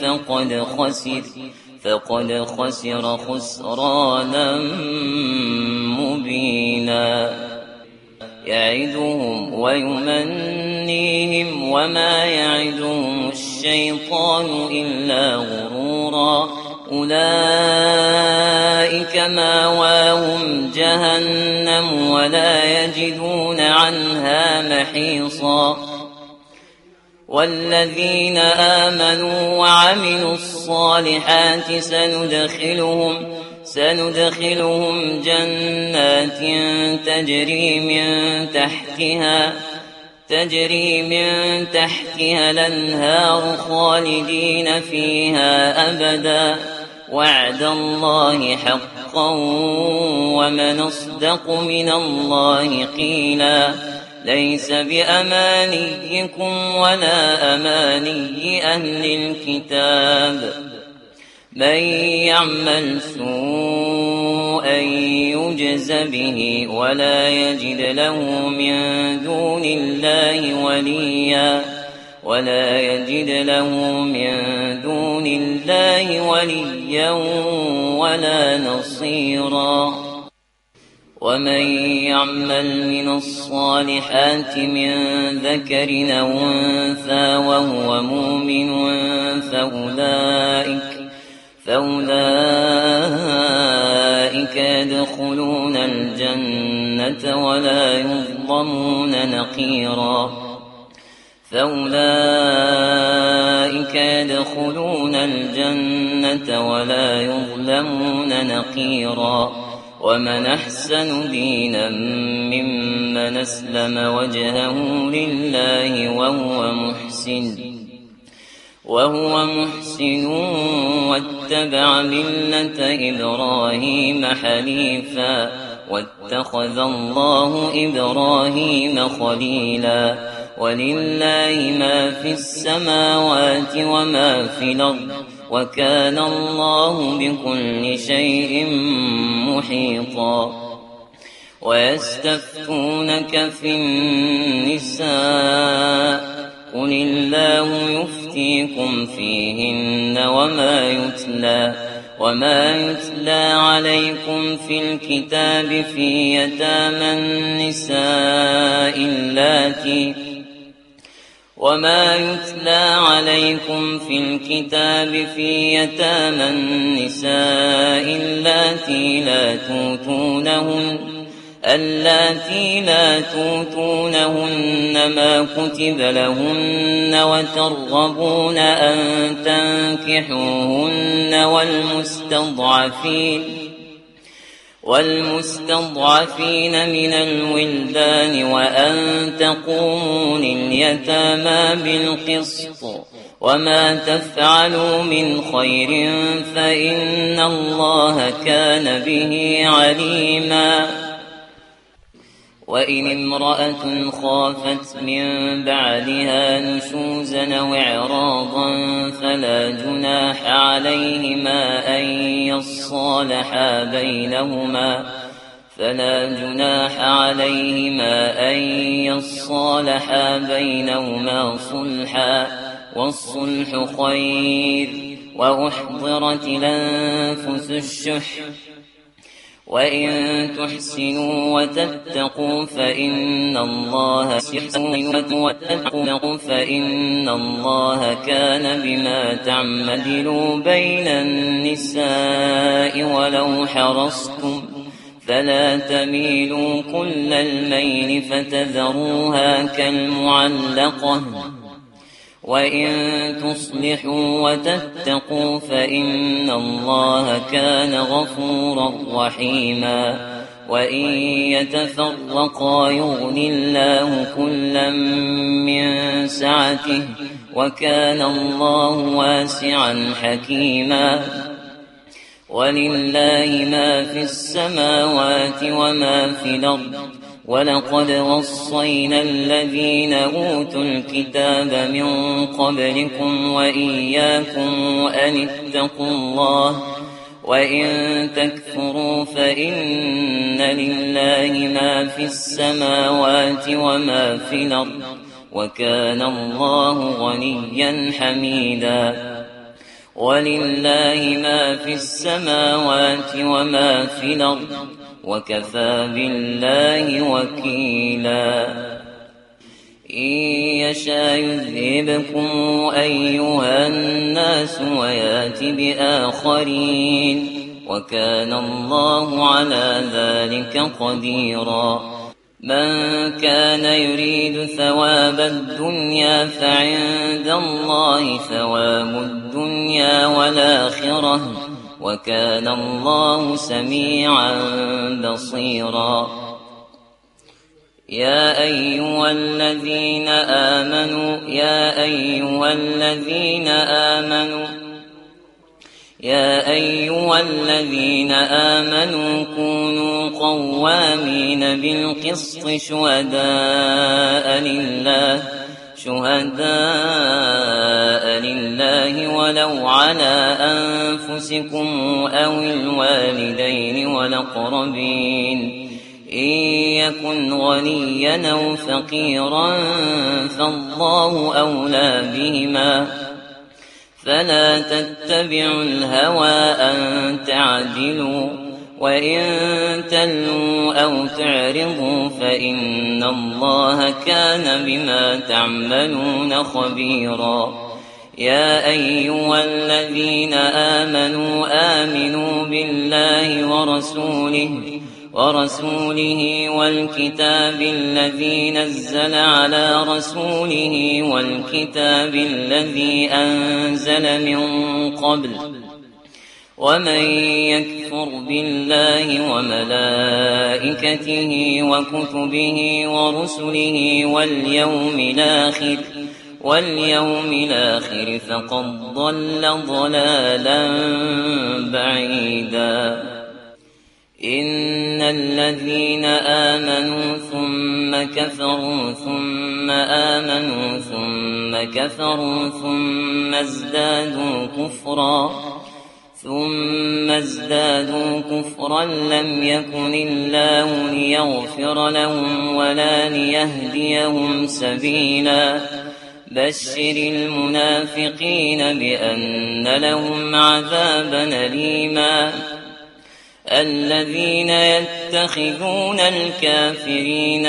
فقد خسر خسرانا مبينا يعدهم ويمنيهم وما يعدهم الشيطان إلا غرورا أولئك مأواهم جهنم ولا يجدون عنها محيصا والذين آمنوا وعملوا الصالحات سندخلهم جنات تجري من تحتها الأنهار خالدين فيها أبدا وعد الله حقا ومن أصدق من الله قيلا ليس بأمانيكم ولا أماني أهل الكتاب من يعمل سوءا يجز به ولا يجد له من دون الله وليا ولا نصيرا ومن يعمل من الصالحات من ذكر أو أنثى وهو مؤمن فأولئك يدخلون الجنة ولا يظلمون نقيرا ومن أحسن دينا ممن أسلم وجهه لله وهو محسن واتبع ملة إبراهيم حنيفا واتخذ الله إبراهيم خليلا ولله ما في السماوات وما في الأرض وكان الله بكل شيء محيطا ويستفتونك في النساء قل الله يفتيكم فيهن وما يتلى عليكم في الكتاب في يتامى النساء اللاتي لا توتونهن ما كتب لهن وترغبون أن تنكحوهن والمستضعفين من الولدان وأن تقوموا لليتامى بالقسط وما تفعلوا من خير فإن الله كان به عليما وإن امرأة خافت من بعدها نشوزا أو إعراضا فلا جناح عليهما أن يصالحا بينهما صلحا والصلح خير وأحضرت الأنفس الشح وإن تحسنوا وتتقوا فإن الله كان بما تعملوا بين النساء ولو حرصتم فلا تميلوا كل الميل فتذروها كالمعلقة وإن تصلحوا وتتقوا فإن الله كان غفورا رحيما وإن يتفرقا يغن الله كلا من سعته وكان الله واسعا حكيما ولله ما في السماوات وما في الأرض ولقد وصينا الذين أوتوا الكتاب من قبلكم وإياكم أن اتقوا الله وإن تكفروا فإن لله ما في السماوات وما في الأرض وكان الله غنيا حميدا ولله ما في السماوات وما في الأرض وكفى بالله وكيلا إن يشاء يذهبكم أيها الناس ويات بآخرين وكان الله على ذلك قديرا من كان يريد ثواب الدنيا فعند الله ثواب الدنيا والآخرة وكان الله سميعا بصيرا يا أيها الذين آمنوا كونوا قوامين بالقسط شهداء لله ولو على أنفسكم أو الوالدين والأقربين إن يكن غنيا أو فقيرا فالله أولى بهما فلا تتبعوا الهوى أن تعدلوا وإن تلوا أو تعرضوا فإن الله كان بما تعملون خبيرا يا أيها الذين آمنوا بالله ورسوله والكتاب الذي نزل على رسوله والكتاب الذي أنزل من قبل ومن يكفر بالله وملائكته وكتبه ورسله واليوم الآخر فقد ضل ضلالا بعيدا إن الذين آمنوا ثم كفروا ثم آمنوا ثم كفروا ثم ازدادوا كفرا لم يكن الله ليغفر لهم ولا ليهديهم سبيلا بشر المنافقين بأن لهم عذابا أليما الذين يتخذون الكافرين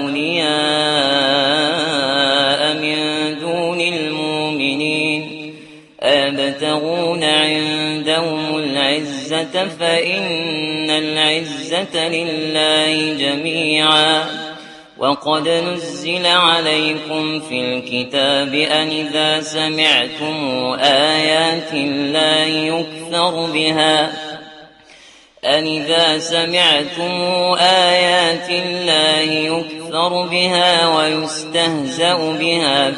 أولياء من دون المؤمنين أيبتغون عندهم العزة فإن العزة لله جميعا وقد نزل عليكم في الكتاب أن إذا سمعتم آيات الله يكفر بها ويستهزأ بها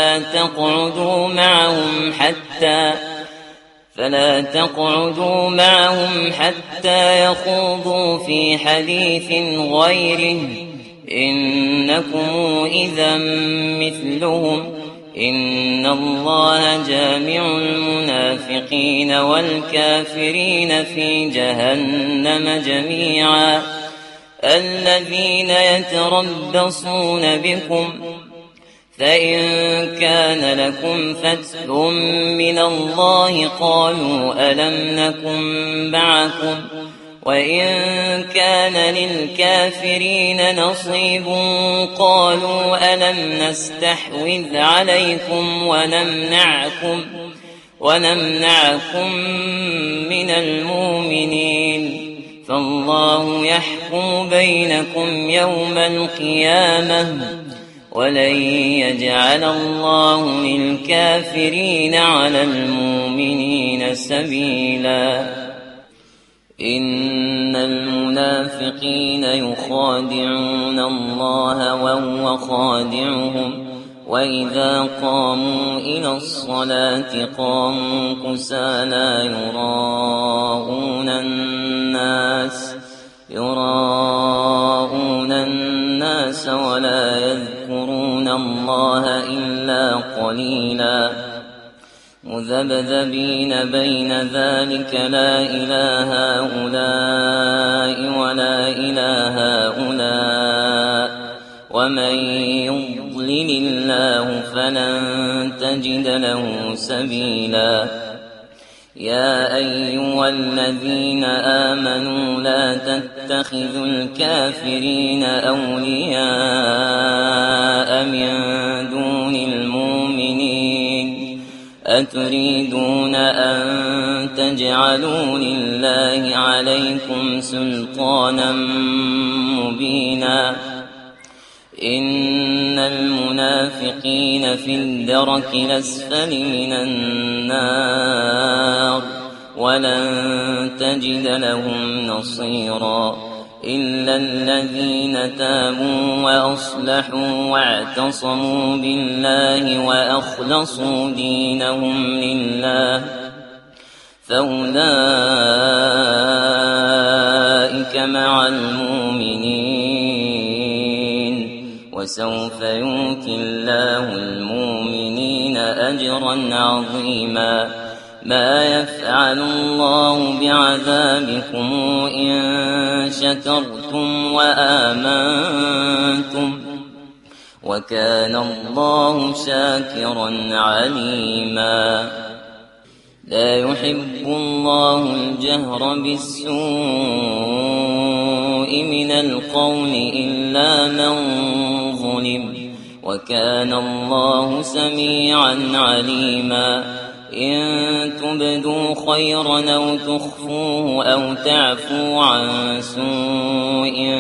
فلا تقعدوا معهم حتى يخوضوا في حديث غيره إنكم إذا مثلهم إن الله جامع المنافقين والكافرين في جهنم جميعا الذين يتربصون بكم فإن كان لكم فتح من الله قالوا ألم نكن معكم وإن كان للكافرين نصيب قالوا ألم نستحوذ عليكم ونمنعكم من المؤمنين فالله يحكم بينكم يوم القيامة ولن يجعل الله للكافرين على المؤمنين سبيلا إن المنافقين يخادعون الله وهو خادعهم وإذا قاموا إلى الصلاة قاموا كسالى يراءون الناس ولا يذكرون الله إلا قليلا مذبذبين بين ذلك لا إله هؤلاء ولا إله هؤلاء ومن يضلل الله فلن تجد له سبيلا يا أيها الذين آمنوا لا تتخذوا الكافرين أولياء من دون المؤمنين أتريدون أن تجعلوا لله عليكم سلطانا مبينا إن المنافقين في الدرك الأسفل من النار ولن تجد لهم نصيرا إلا الذين تابوا وأصلحوا واعتصموا بالله وأخلصوا دينهم لله فأولئك مع المؤمنين وسوف يؤتي الله المؤمنين أجرا عظيما ما يفعل الله بعذابكم إن شكرتم وآمنتم وكان الله شاكرا عليما لا يحب الله الجهر بالسوء من القول إلا من ظلم وكان الله سميعا عليما إن تبدوا خيرا أو تخفوه أو تعفوا عن سوء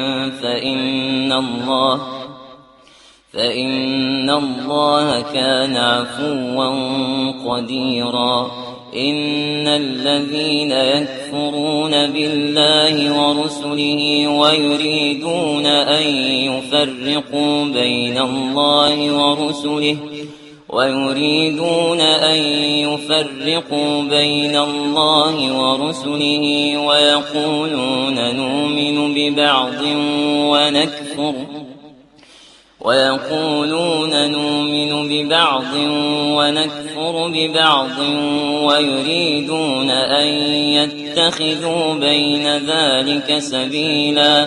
فإن الله كان عفوا قديرا إن الذين يكفرون بالله ورسله ويريدون أن يفرقوا بين الله ورسله ويقولون نؤمن ببعض ويقولون نؤمن ببعض ونكفر ببعض ويريدون أن يتخذوا بين ذلك سبيلا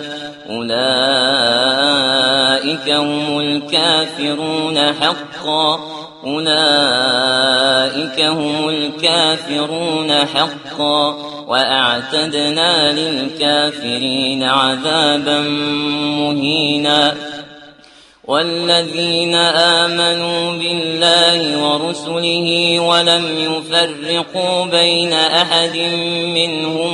أولئك هم الكافرون حقا وأعتدنا للكافرين عذابا مهينا والذين آمنوا بالله ورسله ولم يفرقوا بين أحد منهم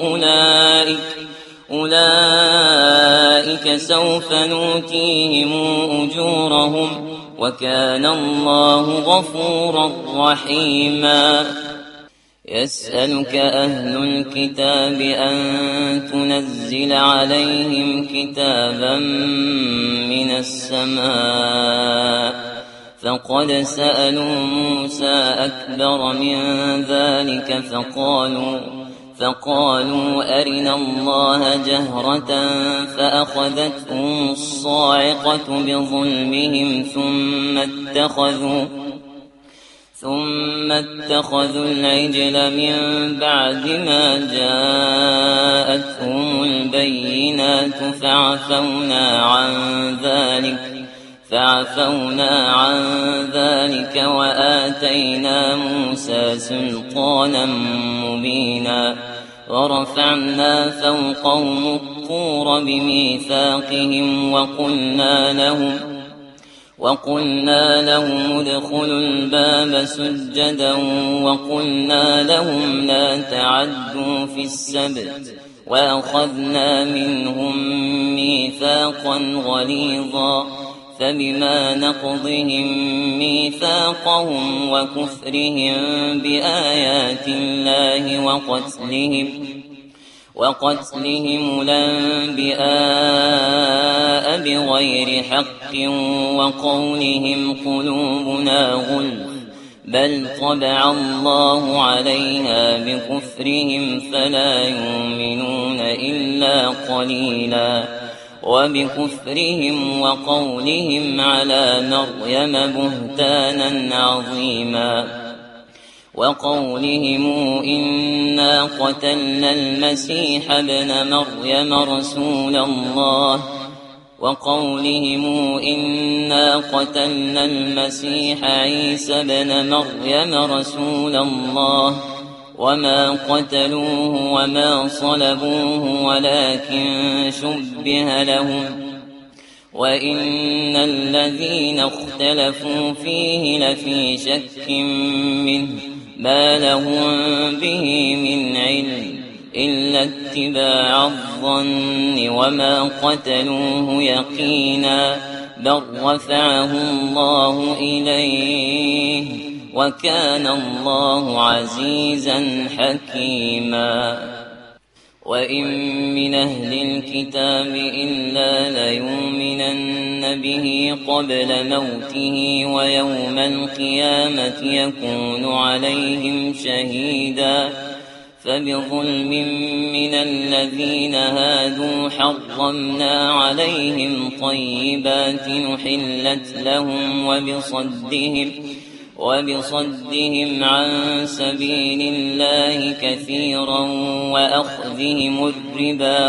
أولئك سوف نؤتيهم أجورهم وكان الله غفورا رحيما يسألك أهل الكتاب أن تنزل عليهم كتابا من السماء فقد سألوا موسى أكبر من ذلك فقالوا أرنا الله جهرة فأخذتهم الصاعقة بظلمهم ثم اتخذوا العجل من بعد ما جاءتهم البينات فعفونا عن ذلك وآتينا موسى سلطانا مبينا ورفعنا فوقهم الطور بميثاقهم وقلنا لهم ادخلوا الباب سجدا وقلنا لهم لا تعدوا في السبت وأخذنا منهم ميثاقا غليظا فبما نقضهم ميثاقهم وكفرهم بآيات الله وقتلهم الأنبياء بغير حق وقولهم قلوبنا غلف بل طبع الله عليها بكفرهم فلا يؤمنون إلا قليلا وبكفرهم وقولهم على مريم بهتانا عظيما وقولهم إنا قتلنا المسيح ابن مريم رسول الله وقولهم إنا قتلنا المسيح عيسى ابن مريم رسول الله وما قتلوه وما صلبوه ولكن شبه لهم وإن الذين اختلفوا فيه لفي شك منه ما لهم به من علم إلا اتباع الظن وما قتلوه يقينا بل رفعه الله إليه وكان الله عزيزا حكيما وإن من أهل الكتاب إلا ليؤمنن به قبل موته ويوم القيامة يكون عليهم شهيدا فبظلم من الذين هادوا حرمنا عليهم طيبات نحلت لهم وبصدهم عن سبيل الله كثيرا وأخذهم الربا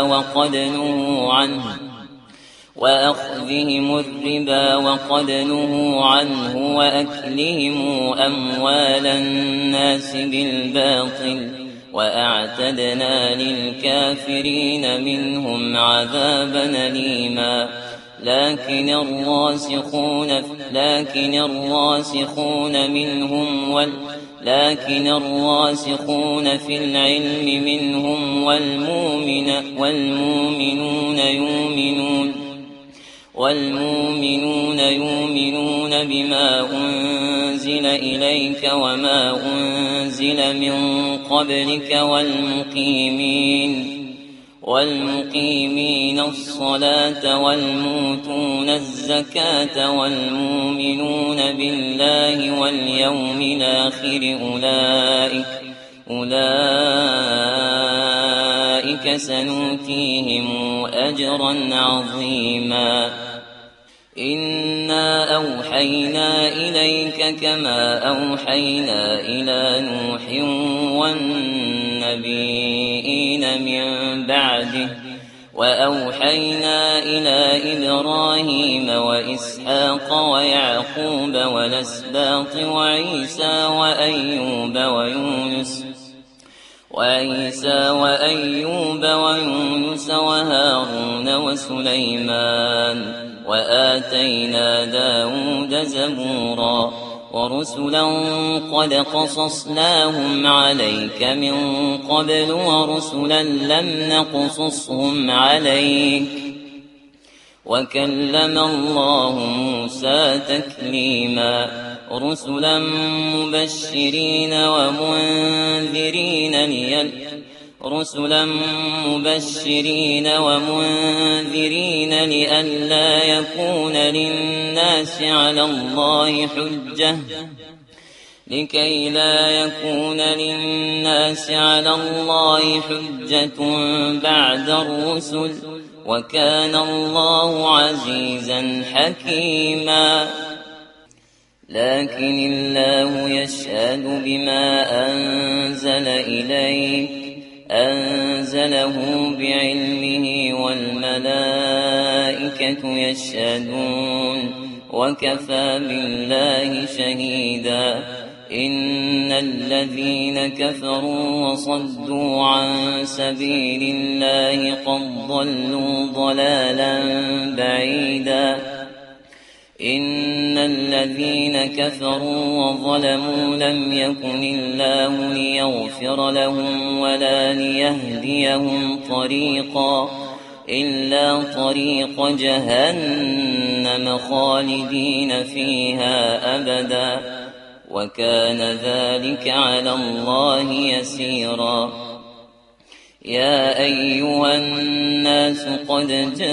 وقد نهوا عنه وأكلهم أموال الناس بالباطل وأعتدنا للكافرين منهم عذابا أليما لكن الراسخون في العلم منهم والمؤمنون يؤمنون بما أنزل إليك وما أنزل من قبلك والمقيمين الصلاة والموتون الزكاة والمؤمنون بالله واليوم الآخر أولئك سنؤتيهم أجرا عظيما إنا أوحينا إليك كما أوحينا إلى نوح والنبيين من بعده وأوحينا إلى إبراهيم وإسحاق ويعقوب والأسباط وعيسى وأيوب ويونس وهارون وسليمان وآتينا داود زبورا ورسلا قد قصصناهم عليك من قبل ورسلا لم نقصصهم عليك وكلم الله موسى تكليما رسلا مبشرين ومنذرين لئلا يكون للناس على الله حجة لكي لا يكون للناس على الله حجة بعد الرسل وكان الله عزيزا حكيما لكن الله يشهد بما أنزل إليك أنزله بعلمه والملائكة يشهدون وكفى بالله شهيدا إن الذين كفروا وصدوا عن سبيل الله قد ضلوا ضلالا بعيدا إن الذين كفروا وظلموا لم يكن الله ليغفر لهم ولا ليهديهم طريقا إلا طريق جهنم خالدين فيها أبدا وكان ذلك على الله يسيرا يا أيها الناس قد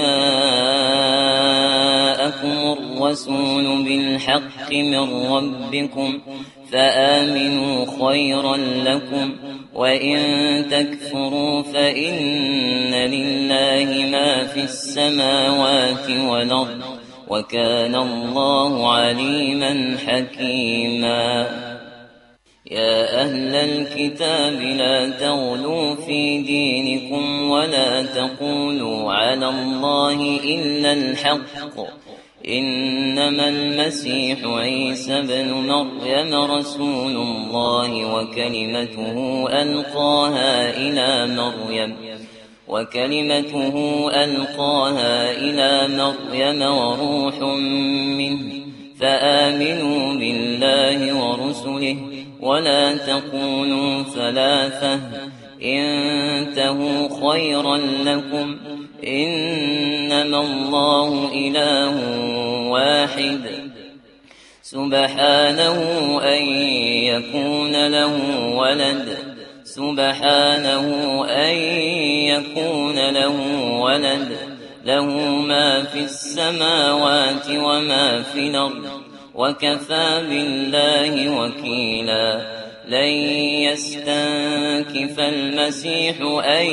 جاءكم الرسول بالحق من ربكم فآمنوا خيرا لكم وإن تكفروا فإن لله ما في السماوات والأرض وكان الله عليما حكيما يا أهل الكتاب لا تغلوا في دينكم ولا تقولوا على الله إلا الحق إنما المسيح عيسى بن مريم رسول الله وكلمته ألقاها إلى مريم وروح منه فآمنوا بالله ورسله ولا تقولوا ثلاثة انتهوا خيرا لكم إنما الله إله واحد سبحانه أن يكون له ولد له ما في السماوات وما في الأرض وكفى بالله وكيلا لن يستنكف المسيح أن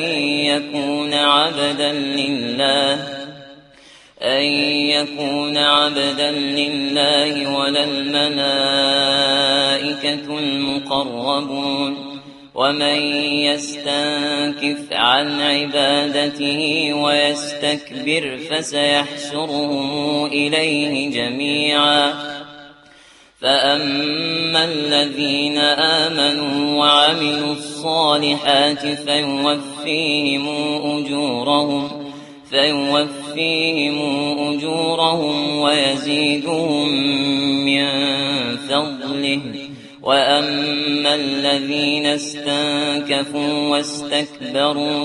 يكون عبدا لله ولا الملائكة المقربون ومن يستنكف عن عبادته ويستكبر فسيحشرهم إليه جميعا فأما الذين آمنوا وعملوا الصالحات فيوفيهم أجورهم ويزيدهم من فضله وأما الذين استنكفوا واستكبروا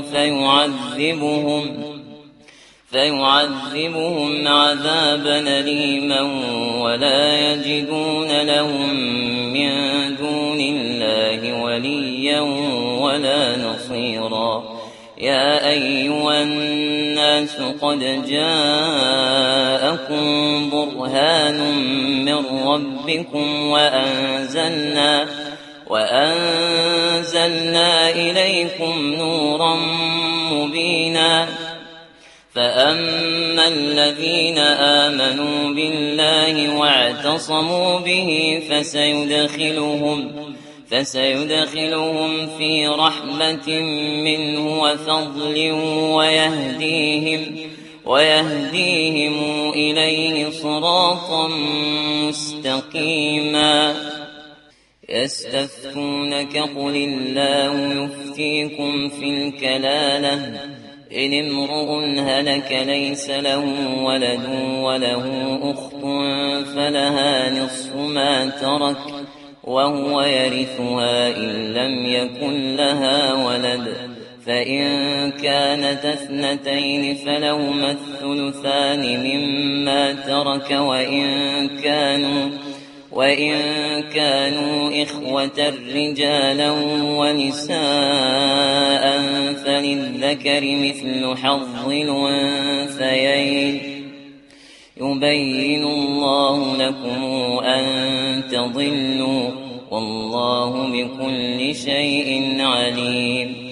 فيعذبهم عذابا أليما ولا يجدون لهم من دون الله وليا ولا نصيرا يا أيها الناس قد جاءكم برهان من ربكم وأنزلنا إليكم نورا مبينا فأما الذين آمنوا بالله واعتصموا به فسيدخلهم في رحمة منه وفضل ويهديهم إليه صراطا مستقيما. يستفتونك قل الله يفتيكم في الكلالة إن امرؤ هلك ليس له ولد وله أخت فلها نصف ما ترك وهو يرثها إن لم يكن لها ولد، فإن كانت اثنتين فلهما الثلثان مما ترك وإن كانوا إخوة رجالا ونساء فللذكر مثل حظ الأنثيين يبين الله لكم أن تضلوا والله بكل شيء عليم.